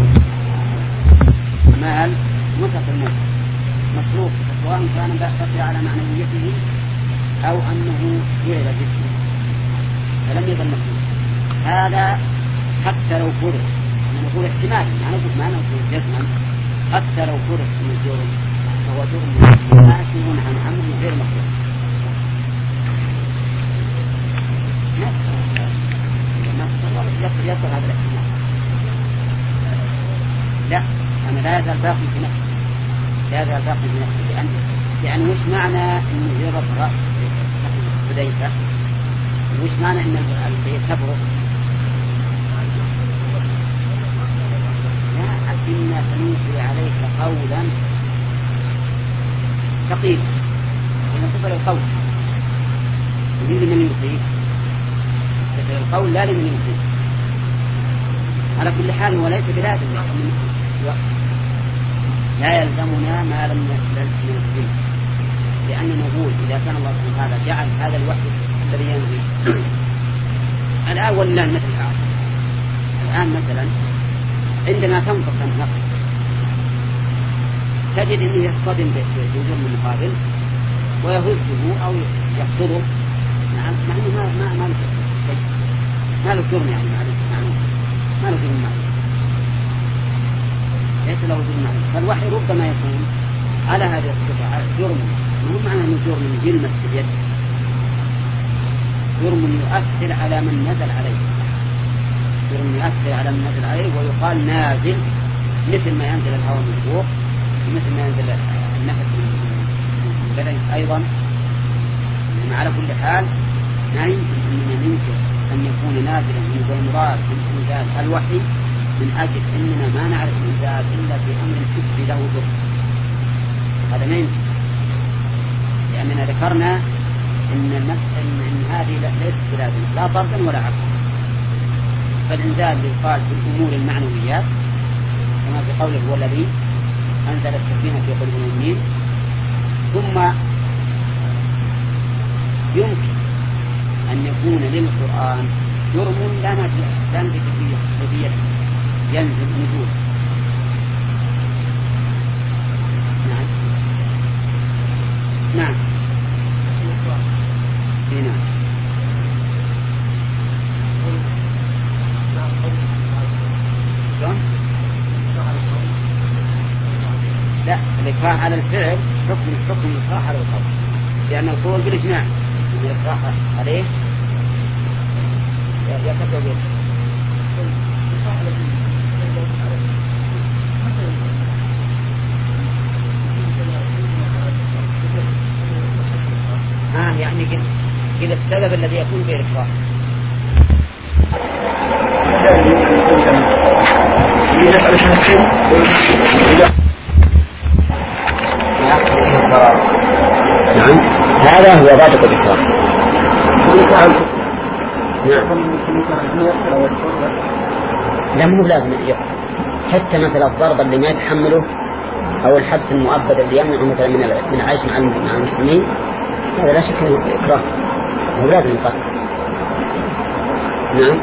مال مطلق الموت مصروف سواء كان بقي على معنويته أو أنه جعل جسمه فلم يظل مصروف. هذا حتى لو فرض نقول احتمال ما نقول ما نقول جزما حتى لو فرض من الجرم فهو جرم ناشئ عن أمر غير مصروف. يصل هذا الاحتمال لا أنا لا يزال باقي في نفسه لا يزال باقي في نفسه لأن لأن وش معنى إنه يضرب رأس بديته وش معنى إن البيت تبرق لا أكن سنوصي عليك قولا ثقيلا إن تقبل القول يريد من يصيب القول لا لمن يصيب على كل حال وليس بلازم لا يلزمنا ما لم نلزم لأننا نقول إذا كان الله سبحانه وتعالى جعل هذا الوحي الذي ينزل الآن ولا مثل الآن الآن مثلا عندما تنطق النقل تجد أنه يصطدم بجرم المقابل ويهزه أو يقصده نعم مع أنه ما ما ما ما له جرم يعني معلوم ما له جرم معلوم ليس له جرم معلوم. فالوحي ربما يكون على هذه الصفة جرم مو معنى أنه جرم يلمس باليد جرم يؤثر على من نزل عليه جرم يؤثر على من نزل عليه ويقال نازل مثل ما ينزل الهواء من فوق ومثل ما ينزل النفس من البدن أيضا. على كل حال لا يمكن أننا ننكر أن يكون نازلا من المراد من إنزال الوحي من أجل أننا ما نعرف الإنزال إلا في أمر حسي له ضر هذا ما يمكن لأننا ذكرنا إن, إن, إن هذه ليست بلازم لا طردا ولا عكسا. فالإنزال يقال في الأمور المعنويات كما في قوله هو الذي أنزل السكينة في قلوب المؤمنين. ثم يمكن أن يكون للقرآن جرم لا نجد فيه ينزل نزول. نعم نعم هنا لا الإكراه على الفعل حكم حكم الإكراه على القول لأن القول بالإجماع الإكراه عليه يكتب به آه يعني كده السبب الذي يكون به الإكراه نعم هذا هو ضابط الإكراه. لا مو لازم يقرأ حتى مثلا الضرب اللي ما يتحمله أو الحبس المؤبد اللي يمنع مثلا من من العيش مع مع المسلمين هذا لا شك أنه إكراه مو لازم يقرأ. نعم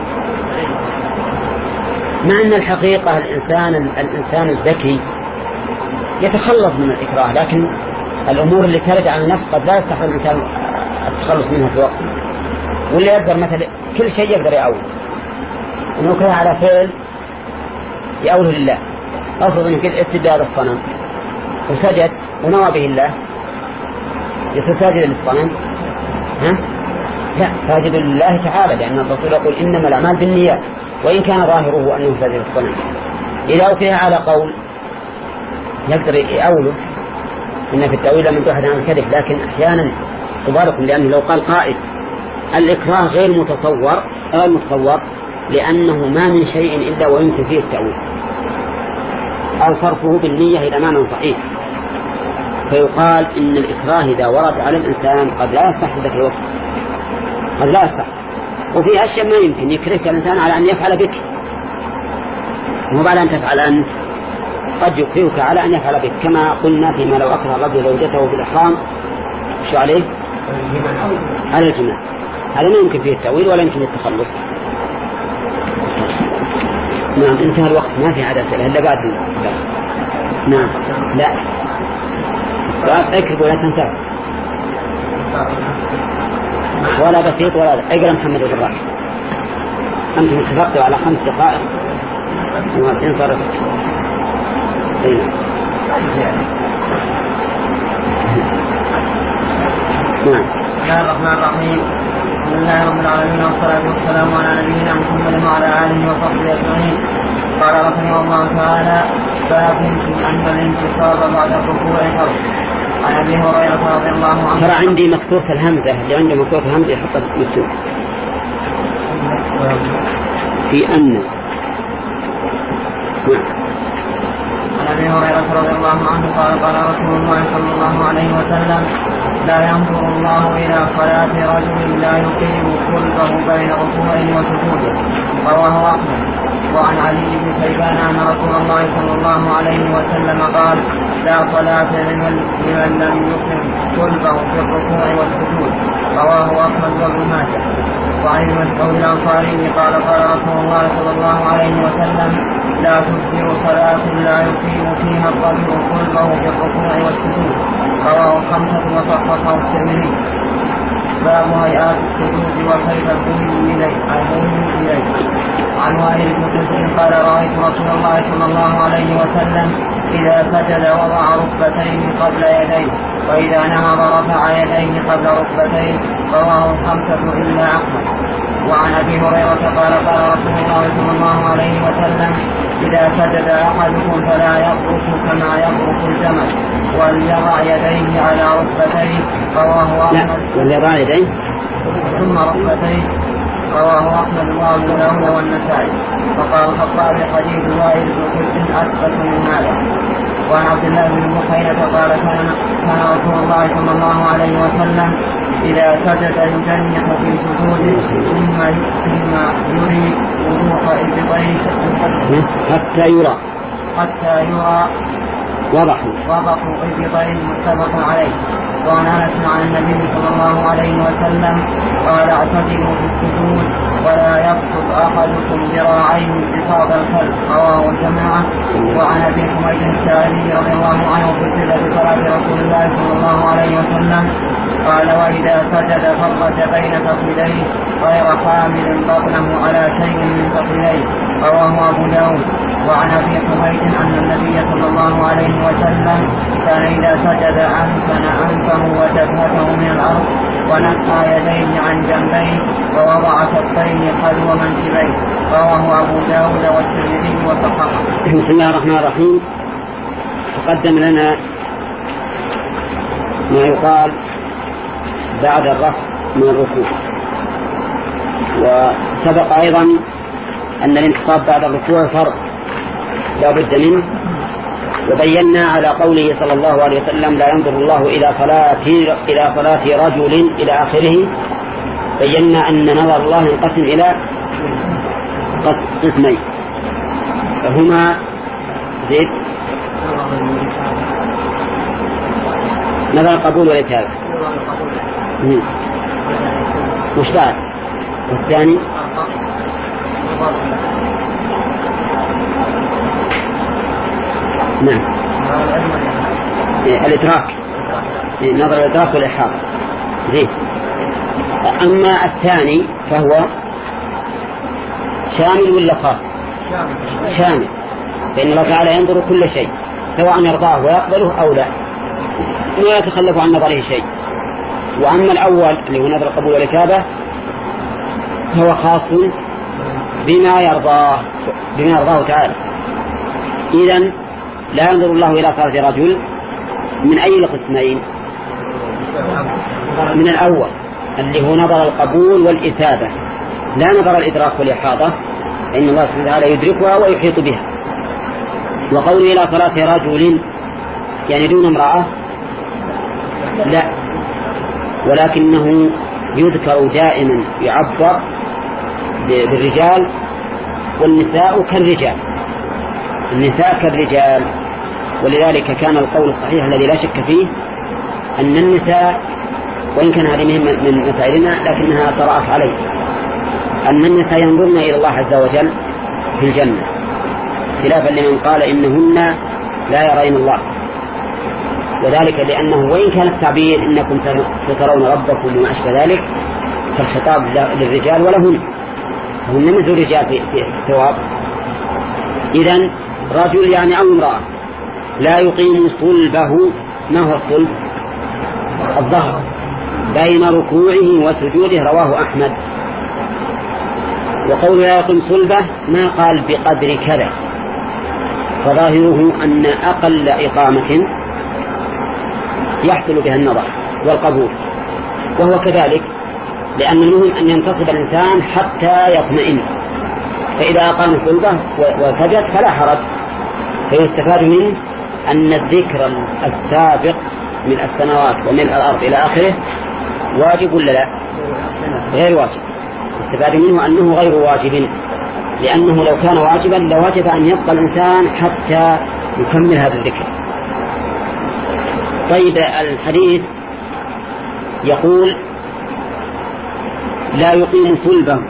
مع أن الحقيقة الإنسان الإنسان الذكي يتخلص من الإكراه لكن الأمور اللي ترد على النفس قد لا يستحق الإنسان التخلص منها في وقت واللي يقدر مثلا كل شيء يقدر يعول إنه كان على فعل يأوله لله. أفرض إنه كده اسجد هذا الصنم وسجد ونوى به الله يتساجد للصنم ها؟ لا ساجد لله تعالى لأن الرسول يقول إنما الأعمال بالنيات وإن كان ظاهره أنه ساجد للصنم. إذا أكره على قول يقدر يأوله إن في التأويل من تحد عن الكذب لكن أحيانا تبارك لأنه لو قال قائد الإكراه غير متصور غير متصور لأنه ما من شيء إلا ويمكن فيه التأويل أو صرفه بالنية إلى معنى صحيح فيقال إن الإكراه إذا ورد على الإنسان قد لا يستحدث في وقت قد لا يستحدث وفي أشياء ما يمكن يكرهك الإنسان على أن يفعل بك مو بعد أن تفعل أنت قد يكرهك على أن يفعل بك كما قلنا فيما لو أكره الرجل زوجته في الإحرام شو عليه؟ على الجماع. هذا ما يمكن فيه التأويل ولا يمكن التخلص. نعم انتهى الوقت ما في عادة إلا بعد لا. نعم لا اكتب ولا تنسى ولا بسيط ولا اقرأ محمد الراح. أنتم اتفقتوا على خمس دقائق ومئتين صارت. نعم. بسم الله الرحمن الرحيم. الحمد لله رب العالمين والصلاة والسلام على نبينا محمد وعلى آله وصحبه أجمعين. قال رحمه الله تعالى: باب أن الانتصاب بعد الركوع فرض. عن أبي هريرة رضي الله عنه. ترى عندي مكسورة الهمزة، اللي عنده مكسورة الهمزة يحط مكتوب في أن. عن أبي هريرة رضي الله عنه قال: قال رسول الله صلى الله عليه وسلم: لا ينظر الله إلى صلاة رجل لا يقيم قلبه بين ركوع وسجود. رواه أحمد. وعن علي بن شيبان أن رسول الله صلى الله عليه وسلم قال: لا صلاة لمن لم يقيم قلبه في الركوع والسجود. رواه أحمد وابن ماجه. وعن مسعود الأنصاري قال: قال رسول الله صلى الله عليه وسلم: لا تكثر صلاة لا يقيم فيها الرجل قلبه في الركوع والسجود. رواه خمسة وصححه الترمذي. باب هيئات السجود وكيف القوم إليه. إليه. عن وائل بن حجر قال: رأيت رسول الله صلى الله عليه وسلم إذا سجد وضع ركبتين قبل يديه، وإذا نهض رفع يديه قبل ركبتين. رواه الخمسة إلا أحمد. وعن أبي هريرة قال: قال رسول الله صلى الله عليه وسلم: إذا سجد أحدكم فلا يبرك كما يبرك الجمل، وليضع يديه على ركبتيه. رواه أحمد. وليضع يديه ثم ركبتيه. رواه أحمد وأبو داود والنسائي. وقال الخطابي: حديث وائل بن حجر أثبت من هذا. وعن عبد الله بن بحيرة قال: كان كان رسول الله صلى الله عليه وسلم إذا سجد يجنح في سجوده ثم يري وضوح إبطيه حتى يرى حتى يرى وضح وضح إبطيه متفق عليه. وعن أنس عن النبي صلى الله عليه وسلم قال: اعتدلوا في السجود ولا يبسط أحدكم ذراعيه بساط الكلب. رواه الجماعة. وعن أبي حميد الساعدي رضي الله عنه في صفة صلاة رسول الله صلى الله عليه وسلم قال: وإذا سجد فرج بين فخذيه غير حامل بطنه على شيء من فخذيه. رواه أبو داود. وعن أبي حميد أن النبي صلى الله عليه وسلم كان إذا سجد أنفن أنفه وجبهته من الأرض ونحى يديه عن جنبيه ووضع كفيه حذو منكبيه. رواه أبو داود والترمذي وصححه. بسم الله الرحمن الرحيم. تقدم لنا ما يقال بعد الرفع من الركوع، وسبق أيضا أن الانتصاب بعد الركوع فرض لا بد منه، وبينا على قوله صلى الله عليه وسلم: لا ينظر الله إلى صلاة إلى صلاة رجل إلى آخره. بينا أن نظر الله ينقسم إلى قسمين، فهما زيد نظر القبول والإتابة. وش بعد؟ والثاني نعم الإدراك، نظر الإدراك والإحاطة. زين. أما الثاني فهو شامل ولا خاص؟ شامل، فإن الله تعالى ينظر كل شيء سواء يرضاه ويقبله أو لا، لا يتخلف عن نظره شيء. وأما الأول اللي هو نظر القبول والإتابة فهو خاص بما يرضاه بما يرضاه تعالى. إذن لا ينظر الله إلى صلاة رجل من أي القسمين؟ من الأول اللي هو نظر القبول والإتابة، لا نظر الإدراك والإحاطة، إن الله سبحانه وتعالى يدركها ويحيط بها. وقوله إلى صلاة رجل يعني دون امرأة لا، ولكنه يذكر دائما يعبر بالرجال والنساء كالرجال، النساء كالرجال. ولذلك كان القول الصحيح الذي لا شك فيه أن النساء وإن كان هذه من مسائلنا لكنها طرأت عليه أن النساء ينظرن إلى الله عز وجل في الجنة، خلافا لمن قال إنهن لا يرين الله، وذلك لأنه وإن كان التعبير إنكم سترون ربكم وما أشبه ذلك فالخطاب للرجال ولهن، هن مثل الرجال في الثواب. إذن رجل يعني أو امرأة لا يقيم صلبه، ما هو الصلب؟ الظهر، بين ركوعه وسجوده، رواه أحمد. وقول لا يقيم صلبه ما قال بقدر كذا، فظاهره أن أقل إقامة يحصل بها النظر والقبول، وهو كذلك، لأن المهم أن ينتصب الإنسان حتى يطمئن، فإذا أقام صلبه وسجد فلا حرج. فيستفاد منه أن الذكر السابق من السماوات ومن الأرض إلى آخره واجب ولا لا؟ غير واجب. استفاد منه أنه غير واجب، لأنه لو كان واجبا لوجب أن يبقى الإنسان حتى يكمل هذا الذكر. طيب الحديث يقول لا يقيم صلبه.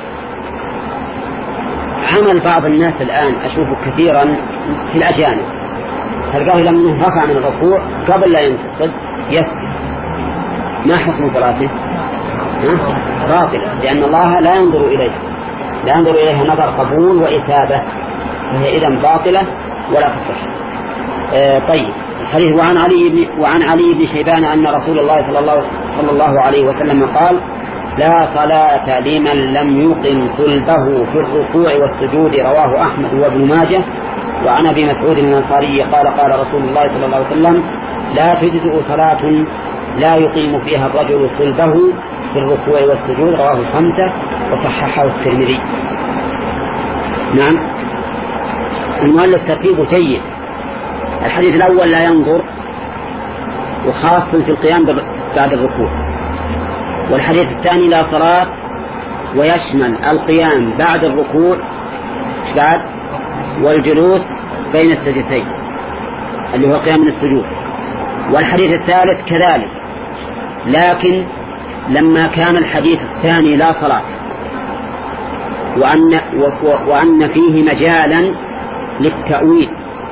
عمل بعض الناس الآن أشوفه كثيرا في الأجانب، تلقاه لما رفع من الركوع قبل لا ينتصب يسجد، ما حكم صلاته؟ باطلة، لأن الله لا ينظر إليه لا ينظر إليها نظر قبول وإثابة، فهي إذن باطلة ولا تصح. آه طيب الحديث وعن علي بن وعن علي بن شيبان أن رسول الله صلى الله صلى الله عليه وسلم قال لا صلاة لمن لم يقم صلبه في الركوع والسجود، رواه أحمد وابن ماجه. وعن أبي مسعود الأنصاري قال قال رسول الله صلى الله عليه وسلم لا تجزئ صلاة لا يقيم فيها الرجل صلبه في الركوع والسجود، رواه الخمسة وصححه الترمذي. نعم، المؤلف ترتيبه جيد. الحديث الأول لا ينظر، وخاصة في القيام بعد الركوع. والحديث الثاني لا صلاة، ويشمل القيام بعد الركوع بعد والجلوس بين السجدتين اللي هو قيام من السجود. والحديث الثالث كذلك، لكن لما كان الحديث الثاني لا صلاة وأن, وأن فيه مجالا للتأويل.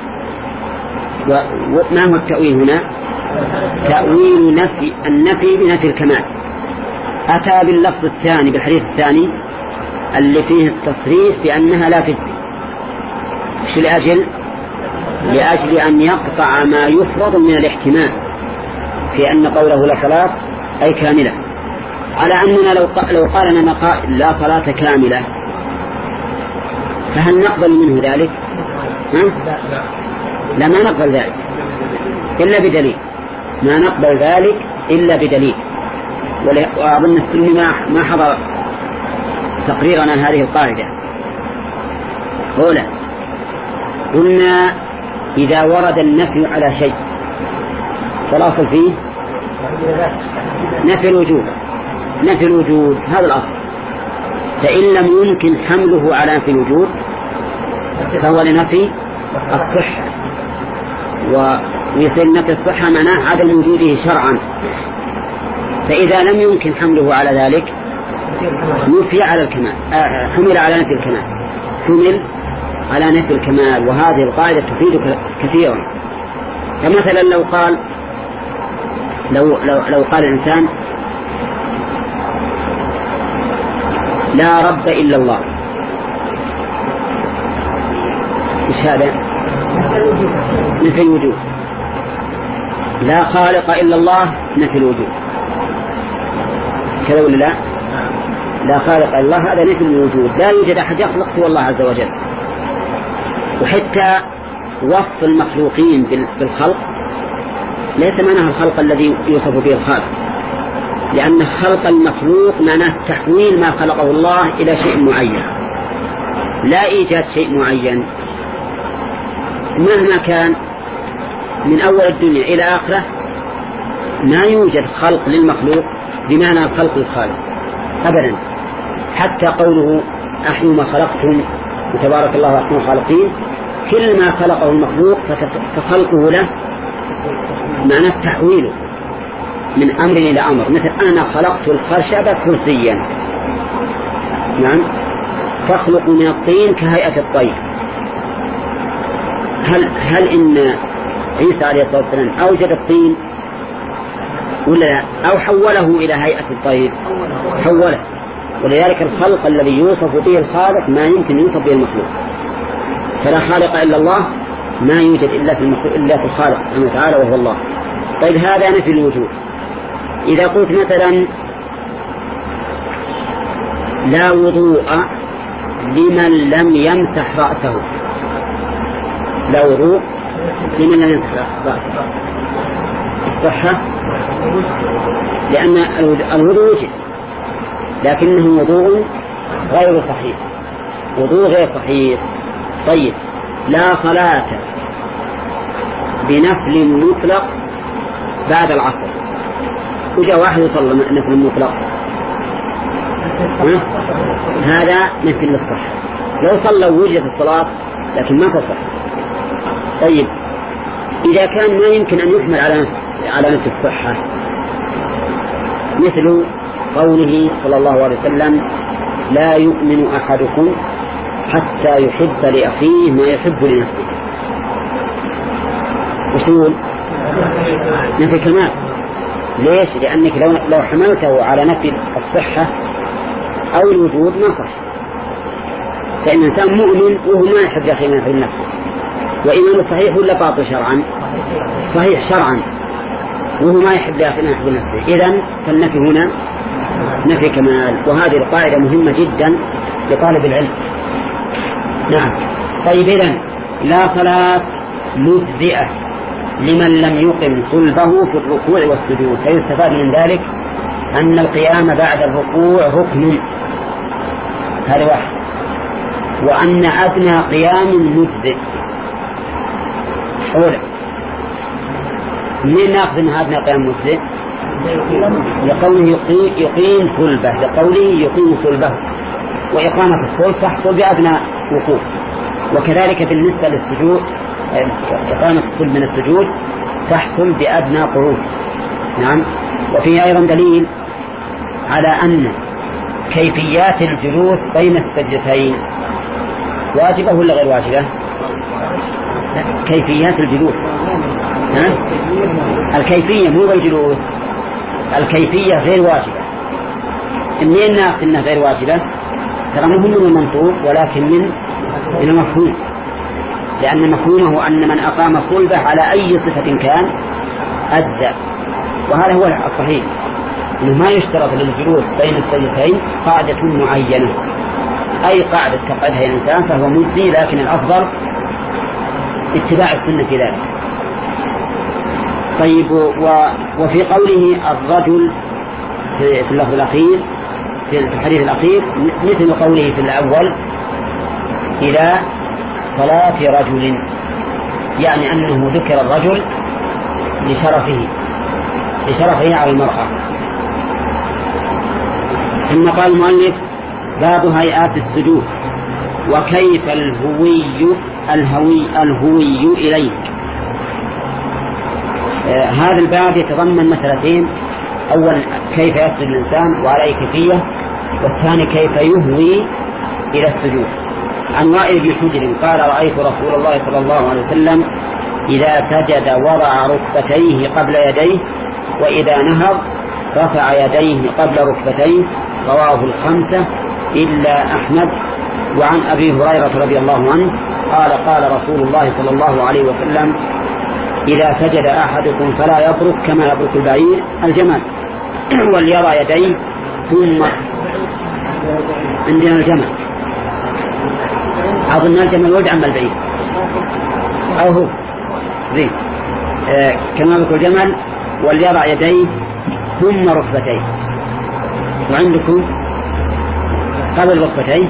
وما هو التأويل هنا؟ تأويل نفي النفي بنفي الكمال. أتى باللفظ الثاني بالحديث الثاني اللي فيه التصريح بأنها لا تجزي. مش لأجل لأجل أن يقطع ما يفرض من الاحتمال في أن قوله لا صلاة أي كاملة، على أننا لو لو قال لنا قائل لا صلاة كاملة فهل نقبل منه ذلك؟ ها؟ لا، ما نقبل ذلك إلا بدليل، ما نقبل ذلك إلا بدليل. وأظن السنة ما ما حضر تقريرنا هذه القاعدة. أولا قلنا إذا ورد النفي على شيء فالأصل فيه نفي الوجود، نفي الوجود هذا الأصل. فإن لم يمكن حمله على نفي الوجود فهو لنفي الصحة، ويصير نفي الصحة معناه عدم وجوده شرعا. فإذا لم يمكن حمله على ذلك نفي على الكمال، حمل على نفي الكمال، حمل على نفي الكمال. وهذه القاعدة تفيد كثيرا. فمثلا لو قال لو لو لو قال الإنسان لا رب إلا الله، إيش هذا؟ نفي الوجود. لا خالق إلا الله، نفي الوجود. كذا ولا لا؟ لا خالق إلا الله هذا نفي الوجود، لا يوجد أحد يخلق سوى الله عز وجل. وحتى وصف المخلوقين بالخلق ليس معناه الخلق الذي يوصف به الخالق، لأن خلق المخلوق معناه تحويل ما خلقه الله إلى شيء معين، لا إيجاد شيء معين مهما كان من أول الدنيا إلى آخره. ما يوجد خلق للمخلوق بمعنى الخلق للخالق أبدا. حتى قوله أحيوا ما خلقتم وتبارك الله أحسن الخالقين، كل ما خلقه المخلوق فخلقه له معناه تحويله من أمر إلى أمر، مثل أنا خلقت الخشب كرسيا، نعم، تخلق من الطين كهيئة الطير. هل هل إن عيسى عليه الصلاة والسلام أوجد الطين ولا لا؟ أو حوله إلى هيئة الطير؟ حوله. ولذلك الخلق الذي يوصف به الخالق ما يمكن يوصف به المخلوق، فلا خالق إلا الله، ما يوجد إلا في المخلوق إلا في الخالق سبحانه وتعالى وهو الله. طيب هذا نفي الوجود. إذا قلت مثلا لا وضوء لمن لم يمسح رأسه، لا وضوء لمن لم يمسح رأسه، الصحة لأن الوضوء وجد لكنه وضوء غير صحيح، وضوء غير صحيح. طيب لا صلاة بنفل مطلق بعد العصر، وجاء واحد يصلي نفل مطلق، هذا نفي للصحة. لو صلى وجدت الصلاة لكن ما تصح. طيب إذا كان ما يمكن أن يحمل على على نفس الصحة، مثل قوله صلى الله عليه وسلم لا يؤمن أحدكم حتى يحب لأخيه ما يحب لنفسه، وصول نفي كمال. ليش؟ لأنك لو, لو حملته على نفي الصحة أو الوجود ما صح، فإن الإنسان مؤمن وهو ما يحب لأخيه ما يحب لنفسه، وإيمانه صحيح ولا باطل شرعا؟ صحيح شرعا، وهو ما يحب لأخيه ما يحب لنفسه. إذن فالنفي هنا نفي كمال، وهذه القاعدة مهمة جدا لطالب العلم. نعم. طيب إذن لا صلاة مجزئة لمن لم يقم صلبه في الركوع والسجود، فيستفاد من ذلك أن القيام بعد الركوع ركن، هذا واحد، وأن أدنى قيام مجزئ. أولا من ناخذ من أدنى قيام مجزئ؟ لقوله يقيم, يقيم صلبه، لقوله يقيم صلبه، وإقامة الصلب تحصل بأدنى وقوف. وكذلك بالنسبة للسجود، إقامة الصلب من السجود تحصل بأدنى قعود. نعم. وفيه أيضا دليل على أن كيفيات الجلوس بين السجدتين واجبة ولا غير واجبة؟ كيفيات الجلوس، ها؟ الكيفية مو الجلوس، الكيفية غير واجبة. منين ناخذ انها غير واجبة؟ ترى مهم من المنطوق ولكن من المفهوم، لأن مفهومه أن من أقام صلبه على أي صفة كان أدى، وهذا هو الصحيح، أنه ما يشترط للجلوس بين السجدتين قاعدة معينة، أي قاعدة تقعدها الإنسان فهو مجزي، لكن الأفضل اتباع السنة في ذلك. طيب وفي قوله الرجل في اللفظ الأخير في الحديث الأخير مثل قوله في الأول إلى صلاة رجل، يعني أنه ذكر الرجل لشرفه لشرفه على المرأة. ثم قال المؤلف باب هيئات السجود وكيف الهوي الهوي الهوي إليه. آه هذا الباب يتضمن مسألتين، أولا كيف يسجد الإنسان وعلى أي كيفية، والثاني كيف يهوي إلى السجود. عن وائل بن حجر قال رأيت رسول الله صلى الله عليه وسلم إذا سجد وضع ركبتيه قبل يديه، وإذا نهض رفع يديه قبل ركبتيه، رواه الخمسة إلا أحمد. وعن أبي هريرة رضي الله عنه قال قال رسول الله صلى الله عليه وسلم إذا سجد أحدكم فلا يبرك كما يبرك البعير الجمل، وليرى يديه ثم عندنا الجمل، أظن الجمل ولد عم البعير أو هو زين آه كما يبرك الجمل، وليرى يديه ثم ركبتيه، وعندكم قبل ركبتيه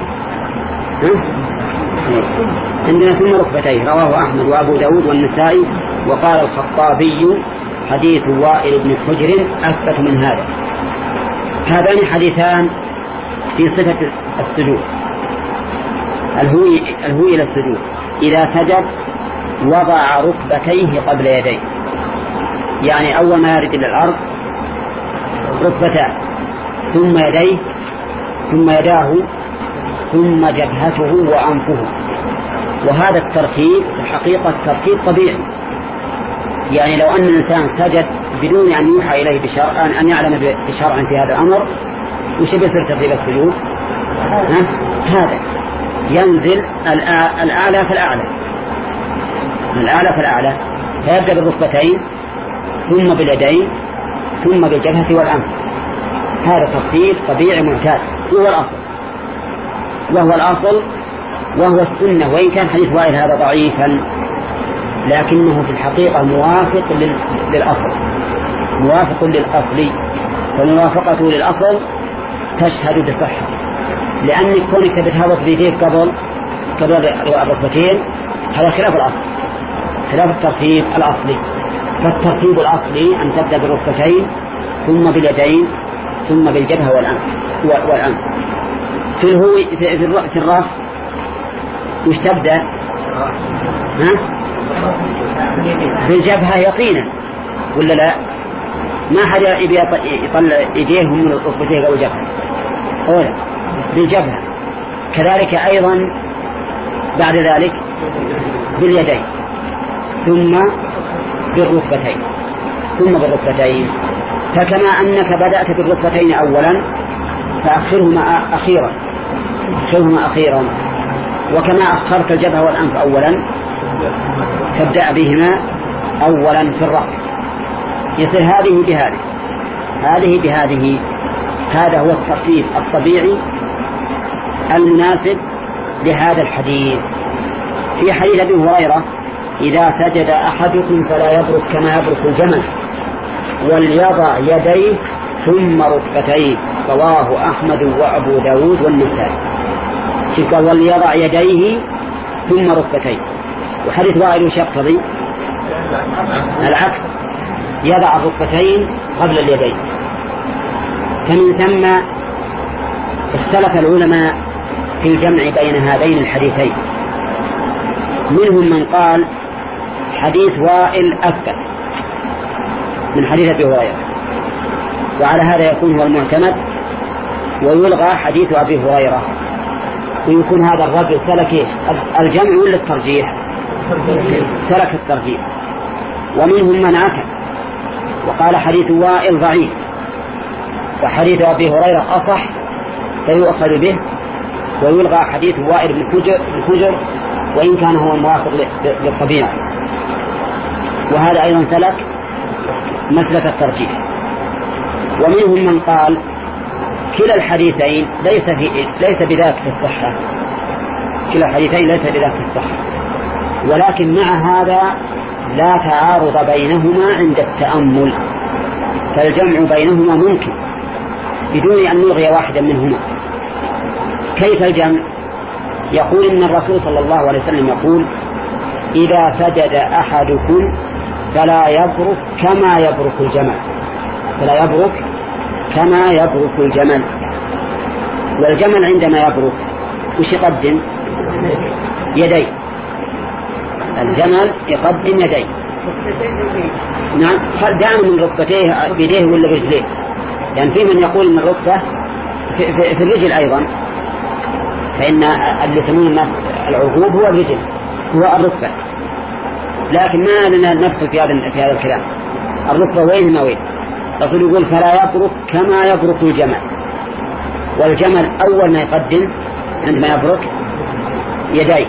عندنا ثم ركبتيه، رواه أحمد وأبو داود والنسائي. وقال الخطابي حديث وائل بن حجر أثبت من هذا. هذان حديثان في صفة السجود، الهوي الهوي إلى السجود. إذا سجد وضع ركبتيه قبل يديه، يعني أول ما يرد إلى الأرض ركبتاه ثم يديه ثم يداه ثم جبهته وأنفه. وهذا الترتيب الحقيقة ترتيب طبيعي، يعني لو أن الإنسان سجد بدون أن يوحى إليه بشرع أن يعلم بشرع في هذا الأمر وش بيصير ترتيب السجود؟ هذا ينزل الأعلى فالأعلى الأعلى فالأعلى فيبدأ بالركبتين ثم باليدين ثم بالجبهة والأنف. هذا ترتيب طبيعي معتاد وهو الأصل وهو الأصل وهو السنة. وإن كان حديث وائل هذا ضعيفا لكنه في الحقيقة موافق للأصل موافق للأصل، فموافقته للأصل تشهد بصحة، لأن كونك بتهبط بيديك قبل قبل الركبتين هذا خلاف الأصل خلاف الترتيب الأصلي. فالترتيب الأصلي أن تبدأ بالركبتين ثم باليدين ثم بالجبهة والأنف والأنف. في الهو في الرأس وش تبدأ؟ ها؟ بالجبهة يقينا ولا لا؟ ما حد يبي يطلع يديه من الركبتين أو الجبهة أولا بالجبهة. كذلك أيضا بعد ذلك باليدين ثم بالركبتين ثم بالركبتين. فكما أنك بدأت بالركبتين أولا فأخرهما أخيرا أخرهما أخيرا وكما أخرت الجبهة والأنف أولا فابدأ بهما أولا في الرأس. يصير هذه بهذه هذه بهذه. هذا هو الترتيب الطبيعي المناسب لهذا الحديث. في حديث أبي هريرة إذا سجد أحدكم فلا يبرك كما يبرك الجمل وليضع يديه ثم ركبتيه، رواه أحمد وأبو داود والنسائي. شوف وليضع يديه ثم ركبتيه. وحديث وائل يقتضي العكس، يضع الركبتين قبل اليدين. فمن ثم اختلف العلماء في الجمع بين هذين الحديثين. منهم من قال حديث وائل أثبت من حديث أبي هريرة، وعلى هذا يكون هو المعتمد ويلغى حديث أبي هريرة، ويكون هذا الرجل سلك الجمع ولا الترجيح؟ سلك الترجيح. ومنهم من عكس وقال حديث وائل ضعيف وحديث أبي هريرة أصح فيؤخذ به ويلغى حديث وائل بن حجر وإن كان هو موافق للطبيعة. وهذا أيضا سلك مسلك الترجيح. ومنهم من قال كلا الحديثين ليس في ليس بذاك في الصحة كلا الحديثين ليس بذاك في الصحة، ولكن مع هذا لا تعارض بينهما عند التأمل، فالجمع بينهما ممكن بدون أن نلغي واحدا منهما. كيف الجمع؟ يقول إن الرسول صلى الله عليه وسلم يقول إذا سجد أحدكم فلا يبرك كما يبرك الجمل فلا يبرك كما يبرك الجمل. والجمل عندما يبرك وش يقدم؟ يديه. الجمل يقدم يديه. نعم دائما من ركبتيه بيديه ولا برجليه، يعني في من يقول ان الركبة في, في, في الرجل أيضا، فإن اللي يسمون الناس العقوب هو الرجل هو الركبة، لكن ما لنا نفس في هذا في هذا الكلام. الركبة وين ما وين. الرسول يقول فلا يبرك كما يبرك الجمل، والجمل أول ما يقدم عندما يبرك يديه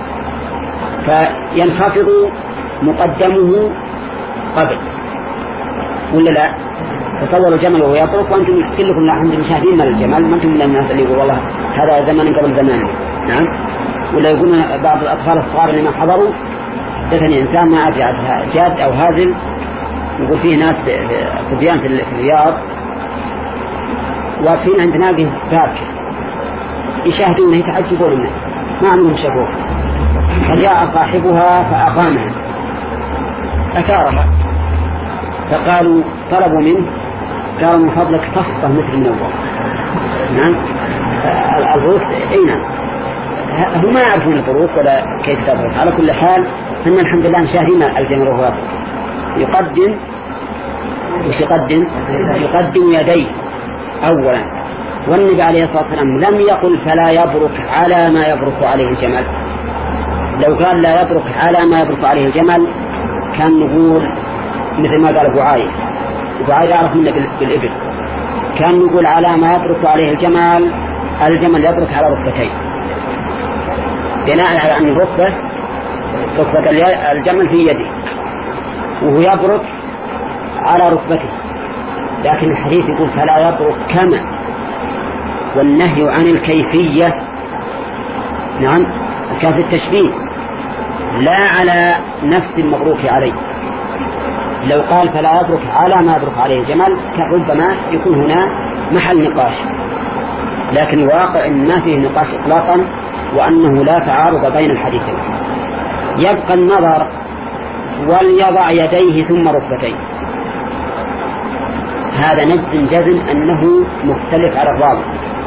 فينخفض مقدمه قبل ولا لا؟ تصور الجمل وهو يبرك وأنتم كلكم لا عندكم مشاهدين من الجمل، ما أنتم من الناس اللي يقول والله هذا زمان قبل زمان. نعم. ولا يقولون بعض الأطفال الصغار اللي ما حضروا دفني إنسان ما أدري جاد أو هازل، يقول فيه ناس صبيان في الرياض واقفين عند ناقه باكر يشاهدونه يتعجبون منه ما عندهم شافوه، فجاء صاحبها فأقامها أثارها فقالوا طلبوا منه قالوا من فضلك تفصل مثل النوار. نعم. البروك أين هم ما يعرفون البروك ولا كيف تبرك. على كل حال أن الحمد لله مشاهدين الجمل وهو يقدم وش يقدم؟ يقدم يديه أولا. والنبي عليه الصلاة والسلام لم يقل فلا يبرك على ما يبرك عليه الجمل. لو قال لا يبرك على ما يبرك عليه الجمل كان نقول مثل ما قال أبو عايد، أبو عايد أعرف منه بالإبل، كان نقول على ما يبرك عليه الجمل، الجمل يبرك على ركبتين، بناء على أن الركبة ركبة الجمل في يده وهو يبرك على ركبته. لكن الحديث يقول فلا يبرك كما، والنهي عن الكيفية نعم كان في التشبيه لا على نفس المبروك عليه. لو قال فلا يبرك على ما يبرك عليه الجمل كان ربما يكون هنا محل نقاش، لكن الواقع إن ما فيه نقاش إطلاقا، وأنه لا تعارض بين الحديثين. يبقى النظر وليضع يديه ثم ركبتيه، هذا نجزم جزم أنه مختلف على الرابط،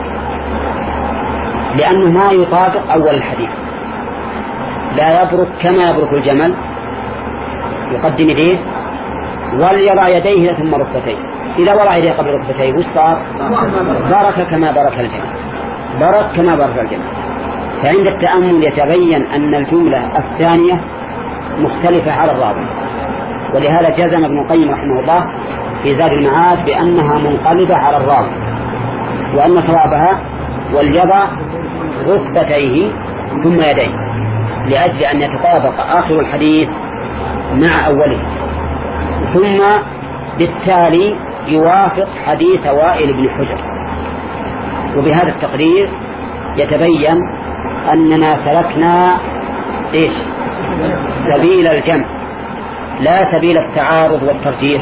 لأنه ما يطابق أول الحديث. لا يبرك كما يبرك الجمل، يقدم يديه وليضع يديه ثم ركبتيه. إذا وضع يديه قبل ركبتيه وش صار؟ برك كما برك الجمل، برك كما برك الجمل. فعند التأمل يتبين أن الجملة الثانية مختلفة على الرابط، ولهذا جزم ابن القيم رحمه الله في زاد المعاد بأنها منقلبة على الرابط، وأن صوابها وليضع ركبتيه ثم يديه، لأجل أن يتطابق آخر الحديث مع أوله، ثم بالتالي يوافق حديث وائل بن حجر. وبهذا التقرير يتبين أننا سلكنا إيش؟ سبيل الجمع لا سبيل التعارض والترجيح.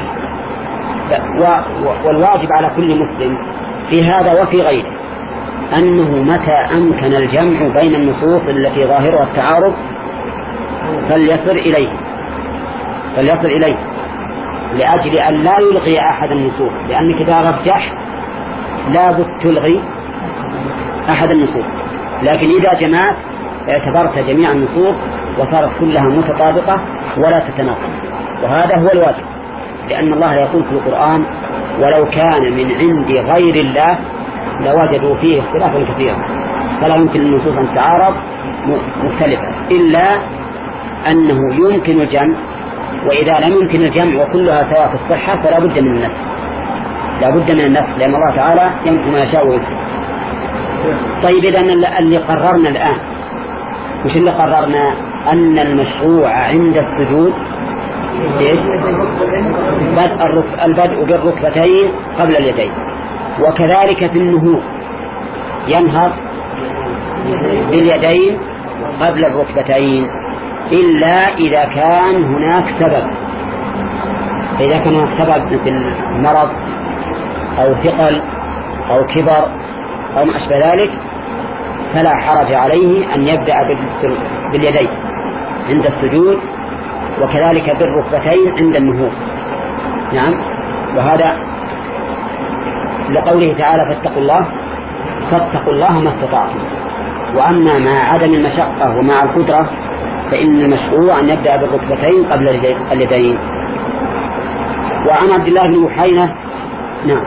والواجب على كل مسلم في هذا وفي غيره أنه متى أمكن الجمع بين النصوص التي ظاهرها التعارض فليصل إليه فليصل إليه لأجل أن لا يلغي أحد النصوص، لأنك إذا رجح لابد تلغي أحد النصوص. لكن إذا جمعت اعتبرت جميع النصوص وصارت كلها متطابقة ولا تتناقض، وهذا هو الواجب، لأن الله يقول في القرآن ولو كان من عند غير الله لوجدوا فيه اختلافا كثيرا. فلا يمكن النصوص أن تعارض مختلفة إلا أنه يمكن الجمع، وإذا لم يمكن الجمع وكلها سواء في الصحة فلا بد من النفس، لا بد من النفس، لأن الله تعالى يمكن ما يشاء ويمكن. طيب إذا اللي قررنا الآن مش اللي قررنا أن المشروع عند السجود إيش؟ بدء البدء بالركبتين قبل اليدين، وكذلك في النهوض ينهض باليدين قبل الركبتين، إلا إذا كان هناك سبب. إذا كان هناك سبب مثل مرض أو ثقل أو كبر أو ما أشبه ذلك فلا حرج عليه أن يبدأ باليدين عند السجود، وكذلك بالركبتين عند النهوض. نعم، وهذا لقوله تعالى فاتقوا الله فاتقوا الله ما استطعتم. وأما مع عدم المشقة ومع القدرة فإن المشروع أن يبدأ بالركبتين قبل اليدين. وعن عبد الله بن بحينة نعم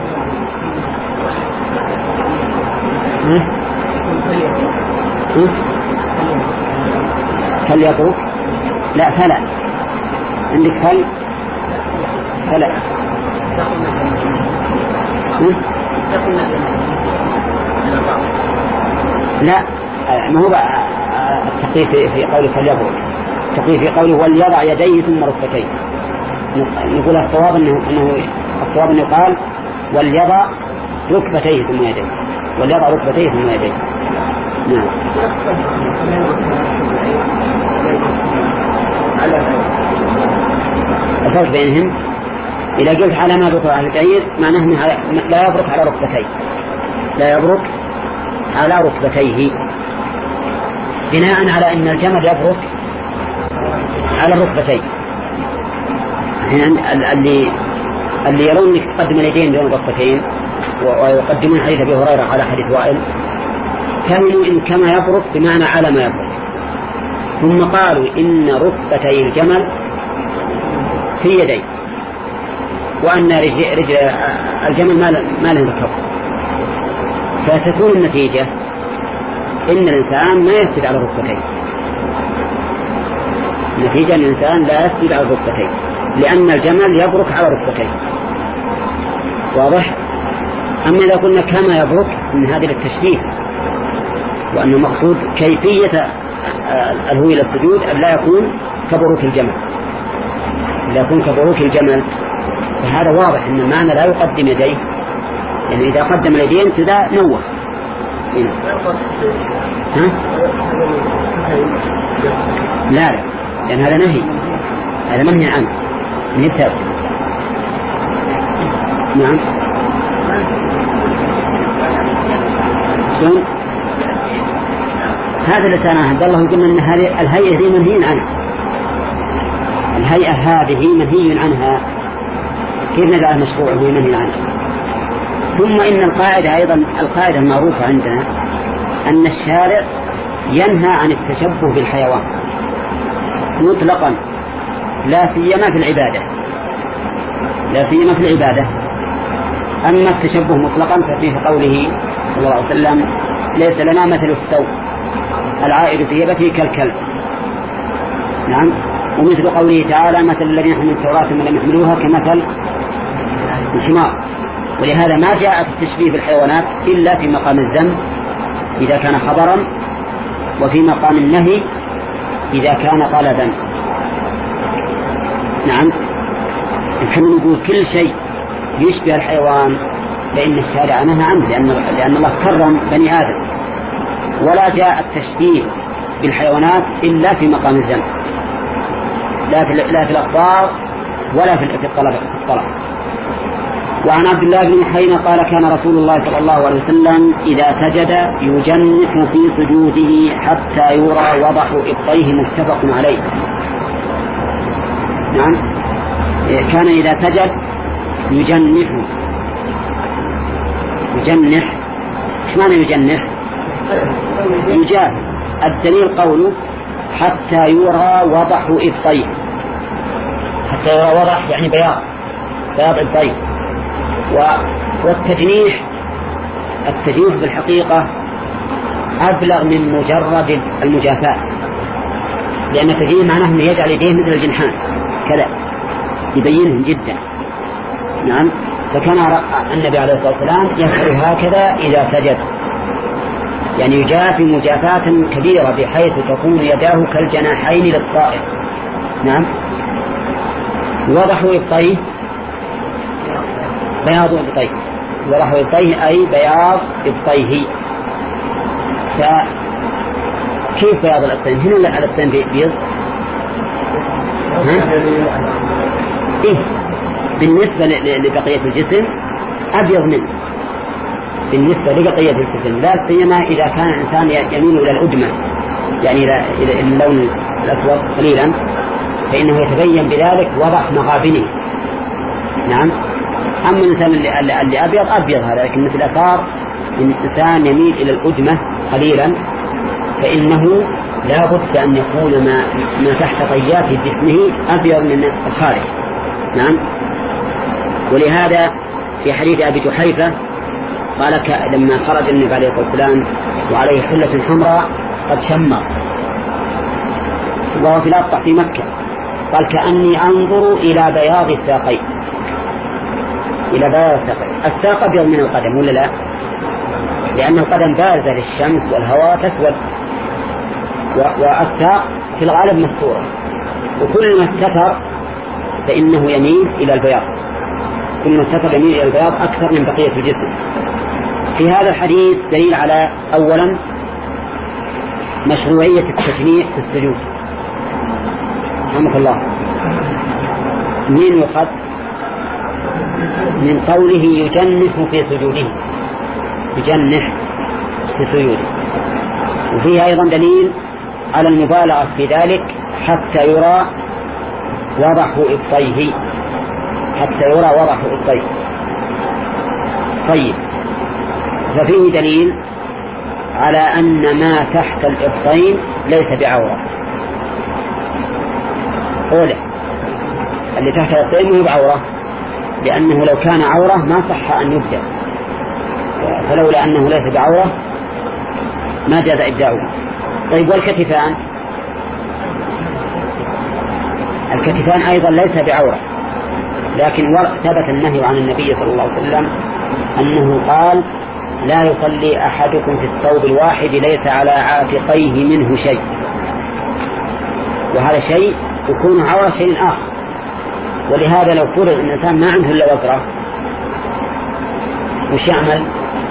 هل يبرك؟ لا فلا، عندك فل فلا لا، ما هو التقييد في قوله فليبرك، التقييد في قوله وليضع يديه ثم ركبتيه. نقول الصواب انه انه الصواب انه قال وليضع ركبتيه ثم يديه، وليضع ركبتيه ثم يديه. نعم. الفرق بينهم إذا قلت على ما يبرك على اليدين معناه لا يبرك على ركبتيه، لا يبرك على ركبتيه، بناء على أن الجمل يبرك على الركبتين. اللي اللي يرون انك تقدم اليدين دون الركبتين ويقدمون حديث ابي هريره على حديث وائل كانوا إن كما يبرك بمعنى على ما يبرك، ثم قالوا إن ركبتي الجمل في يديه، وأن رجل, رجل الجمل ما له ركب، فتكون النتيجة إن الإنسان ما يسجد على الركبتين. نتيجة أن الإنسان لا يسجد على الركبتين لأن الجمل يبرك على الركبتين. واضح؟ أما إذا قلنا كما يبرك من هذا التشبيه، وأن المقصود كيفية الهوي إلى السجود أن لا يكون كبروك الجمل، لا يكون كبروك الجمل، فهذا واضح أن المعنى لا يقدم يديه، يعني إذا قدم اليدين كذا نوه. ها؟ لا لا، لأن هذا نهي، هذا منهي عنه من التاب. نعم. شون؟ هذا اللي سناه الله يقول أن هذه الهيئة دي منهي عنها، الهيئة هذه منهي عنها، كيف نجعل مشروع هو منهي عنها؟ ثم إن القاعدة أيضا، القاعدة المعروفة عندنا أن الشارع ينهى عن التشبه بالحيوان مطلقا، لا سيما في العبادة، لا سيما في العبادة. أما التشبه مطلقا ففيه قوله صلى الله عليه وسلم: ليس لنا مثل السوء العائد في هبته كالكلب. نعم. ومثل قوله تعالى: مثل الذين يحملون التوراة ثم لم يحملوها كمثل الحمار. ولهذا ما جاء في التشبيه بالحيوانات إلا في مقام الذم إذا كان خبرا، وفي مقام النهي إذا كان طلبا. نعم. نحن نقول كل شيء يشبه الحيوان فإن الشارع نهى عنه، لأن, لأن الله كرم بني آدم، ولا جاء التشبيه بالحيوانات إلا في مقام الذم، لا في, لا في الأخبار ولا في الطلب. وعن عبد الله بن محينا قال: كان رسول الله صلى الله عليه وسلم إذا سجد يجنح في سجوده حتى يرى وضح إبطيه، متفق عليه. نعم. كان إذا سجد يجنح. يجنح ايش معنى يجنح؟ يجاه. الدليل قوله: حتى يرى وضح إبطيه. حتى يرى وضح يعني بياض، بياض إبطيه. والتجنيح، التجنيح بالحقيقة أبلغ من مجرد المجافاة، لأن التجنيح معناه أنه يجعل يديه مثل الجنحان كذا يبينهم جدا. نعم. فكان النبي عليه الصلاة والسلام يفعل هكذا إذا سجد، يعني يجافي مجافاة كبيرة بحيث تكون يداه كالجناحين للطائر. نعم. وضح إبطيه بياض إبطيه، وضح إبطيه أي بياض إبطيه. فكيف بياض الإبطين؟ هنا الإبطين بيض. إيه؟ بالنسبة لبقية الجسم أبيض منه بالنسبة لبقية الجسم، لا سيما إذا كان الإنسان يميل إلى الأدمة، يعني إلى اللون الأسود قليلا، فإنه يتبين بذلك وضح مغابنه. نعم. أما الإنسان اللي, اللي أبيض أبيض هذا، لكن مثل أثار الإنسان يميل إلى الأدمة قليلا فإنه لا بد أن يكون ما, ما تحت طيات جسمه أبيض من الخارج. نعم. ولهذا في حديث أبي جحيفة قال: لما خرج النبي عليه الصلاة والسلام وعليه حلة حمراء قد شمر، وهو في الأقطع في مكة، قال: كأني أنظر إلى بياض الساقين، إلى بياض الساقين. الساق أبيض من القدم ولا لا؟ لأن القدم بارزة للشمس والهواء تسود، والساق في الغالب مستورة، وكل ما استتر فإنه يميل إلى البياض، كل ما استتر يميل إلى البياض أكثر من بقية الجسم. في هذا الحديث دليل على أولا مشروعية التجنيح في السجود. رحمك الله. من يؤخذ من قوله يجنح في سجوده، يجنح في سجوده. وفيه أيضا دليل على المبالغة في ذلك، حتى يرى وضح إبطيه، حتى يرى وضح إبطيه. طيب، ففيه دليل على أن ما تحت الإبطين ليس بعورة. أولا اللي تحت الإبطين مو بعورة، لأنه لو كان عورة ما صح أن يبدأ، فلولا أنه ليس بعورة ما جاز إبداؤه. طيب والكتفان؟ الكتفان أيضا ليس بعورة، لكن ثبت النهي عن النبي صلى الله عليه وسلم أنه قال لا يصلي أحدكم في الثوب الواحد ليس على عاتقيه منه شيء، وهذا شيء يكون عورة شيء آخر. ولهذا لو فرض أن الإنسان ما عنده إلا وزرة وش يعمل؟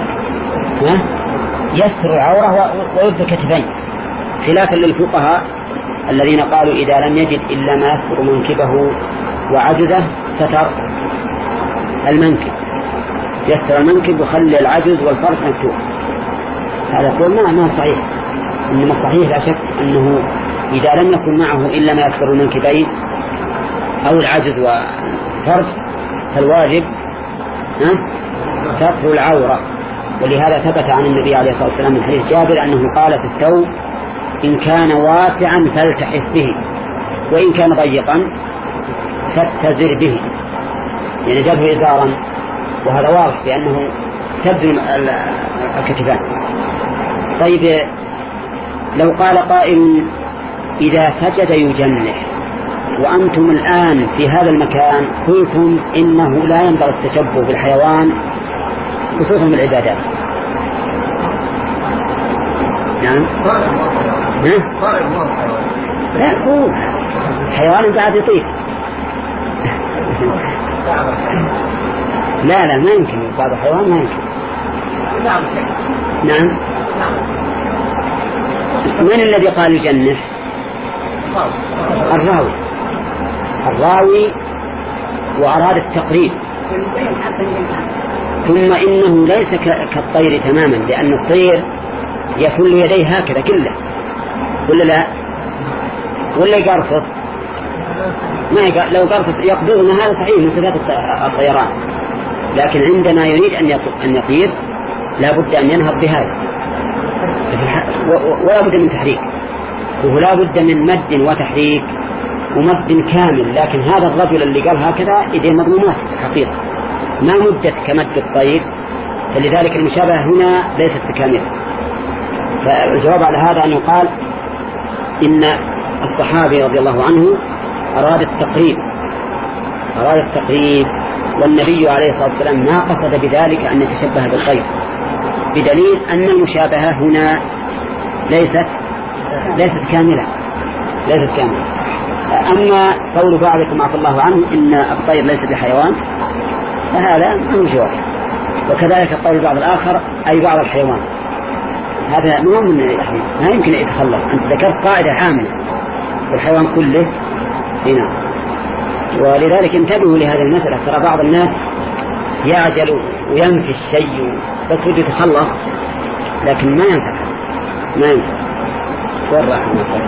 يستر العورة ويبدو كتفين، خلافا للفقهاء الذين قالوا إذا لم يجد إلا ما يستر منكبه وعجزه ستر المنكب، يستر المنكب وخلي العجز والفرق مفتوح. هذا قول ما ما صحيح، إنما الصحيح لا شك أنه إذا لم يكن معه إلا ما يستر المنكبين أو العجز والفرق فالواجب ستر العورة. ولهذا ثبت عن النبي عليه الصلاة والسلام من حديث جابر أنه قال في الثوب إن كان واسعا فالتحف به، وإن كان ضيقا فاتزر به، يعني جابه إزارا، وهذا واضح بأنه تبدو الكتفان. طيب لو قال قائل إذا سجد يجنح وأنتم الآن في هذا المكان قلتم إنه لا ينبغي التشبه بالحيوان خصوصا بالعبادات، نعم لا هو حيوان قاعد يطير لا لا ما يمكن، بعض الحيوان ما يمكن. نعم من الذي قال يجنح؟ الراوي الراوي وأراد التقريب. ثم إنه ليس كالطير تماما، لأن الطير يفل يديه هكذا كله ولا لا، ولا يقرفض ما يقرفض. لو قرفض يقبضنا هذا صحيح من صفات الطيران، لكن عندما يريد أن يطير لا بد أن ينهض بهذا ولا بد من تحريك، ولا بد من مد وتحريك ومد كامل. لكن هذا الرجل اللي قال هكذا إذا مضمومات حقيقة ما مدت كمد الطير، فلذلك المشابهة هنا ليست بكاملة. فالجواب على هذا أن يقال إن الصحابي رضي الله عنه أراد التقريب أراد التقريب والنبي عليه الصلاة والسلام ما قصد بذلك أن يتشبه بالطير، بدليل أن المشابهة هنا ليست ليست كاملة ليست كاملة. أما قول بعضكم عفى الله عنه إن الطير ليس بحيوان فهذا مو جواب، وكذلك قول بعض الآخر أي بعض الحيوان، هذا نوع من يعني ما يمكن أن يتخلص. أنت ذكرت قاعدة عامة والحيوان كله هنا، ولذلك انتبهوا لهذه المسألة. ترى بعض الناس يعجل وينفي الشيء بس بده يتخلص، لكن ما ينفع ما ينفع ورع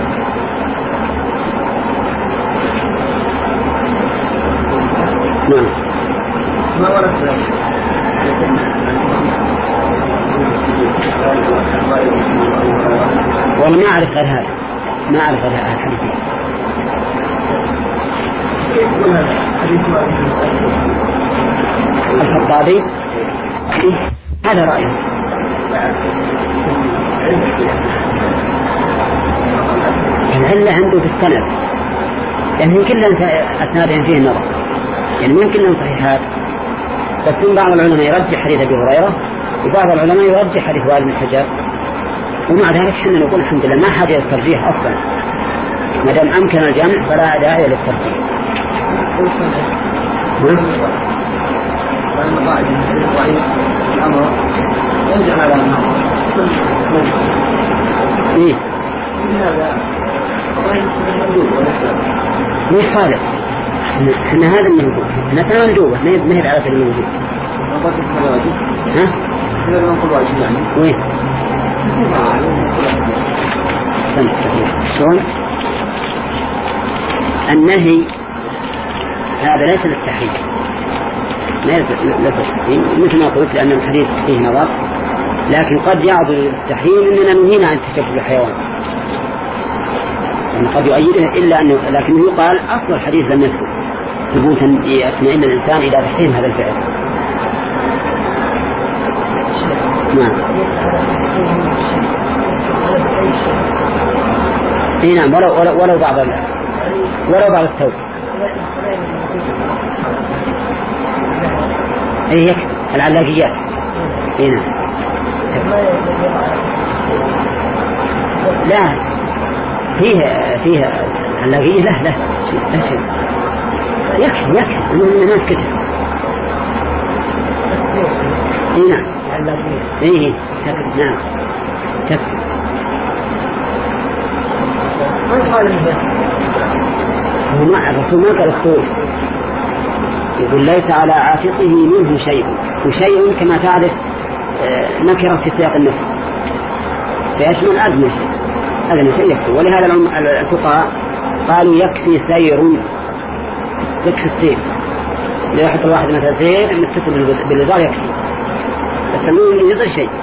نعم. ما ورد والله ما أعرف غير هذا ما أعرف غير هذا الحديث. الخطابي هذا رأيه. العلة عنده في السند، يعني يمكن لن أسنادهم فيه النظر، يعني ممكن لن صحيحات، بس من بعض العلماء يرجح حديث أبي هريرة وبعض العلماء يرجح حديث وائل بن حجر، ومع ذلك حنا نقول الحمد لله ما حاجة للترجيح أصلا، ما دام أمكن الجمع فلا داعي للترجيح. إيه مش خالق إن هذا الموجود مثلا مندوبة ما هي على سبيل الوجود. ها؟ وين؟ شلون؟ النهي هذا ليس للتحريم، ليس للتحريم مثل ما قلت لأن الحديث فيه نظر، لكن قد يعضل التحريم إننا نهينا عن التشبه بالحيوان، يعني قد يؤيده إلا أنه لكنه يقال أصل الحديث لم يثبت ثبوتا يطمئن الإنسان إلى تحريم هذا الفعل. نعم. اي نعم، ولو ولو, ولو بعض ولو بعض الثوب. اي هيك العلاقيات. اي نعم. لا فيها فيها علاقية، لا لا لا شيء، يكفي يكفي من الناس كده. اي نعم. ايه تكفي. نعم تكفي. الرسول ما قال الطول، يقول ليس على عاتقه منه شيء، وشيء كما تعرف نكرة في سياق النفس فيشمل أدنى شيء، أدنى شيء يكفي. ولهذا الفقهاء قالوا يكفي سير، يكفي السير. لو يحط الواحد مثلا سير متصل بالإزار يكفي، بس النون يضر شيء.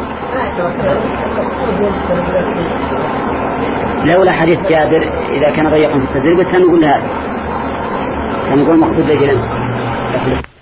لولا حديث جابر إذا كان ضيقا في التدريب كان نقول هذا، كان نقول مقصود لجلن.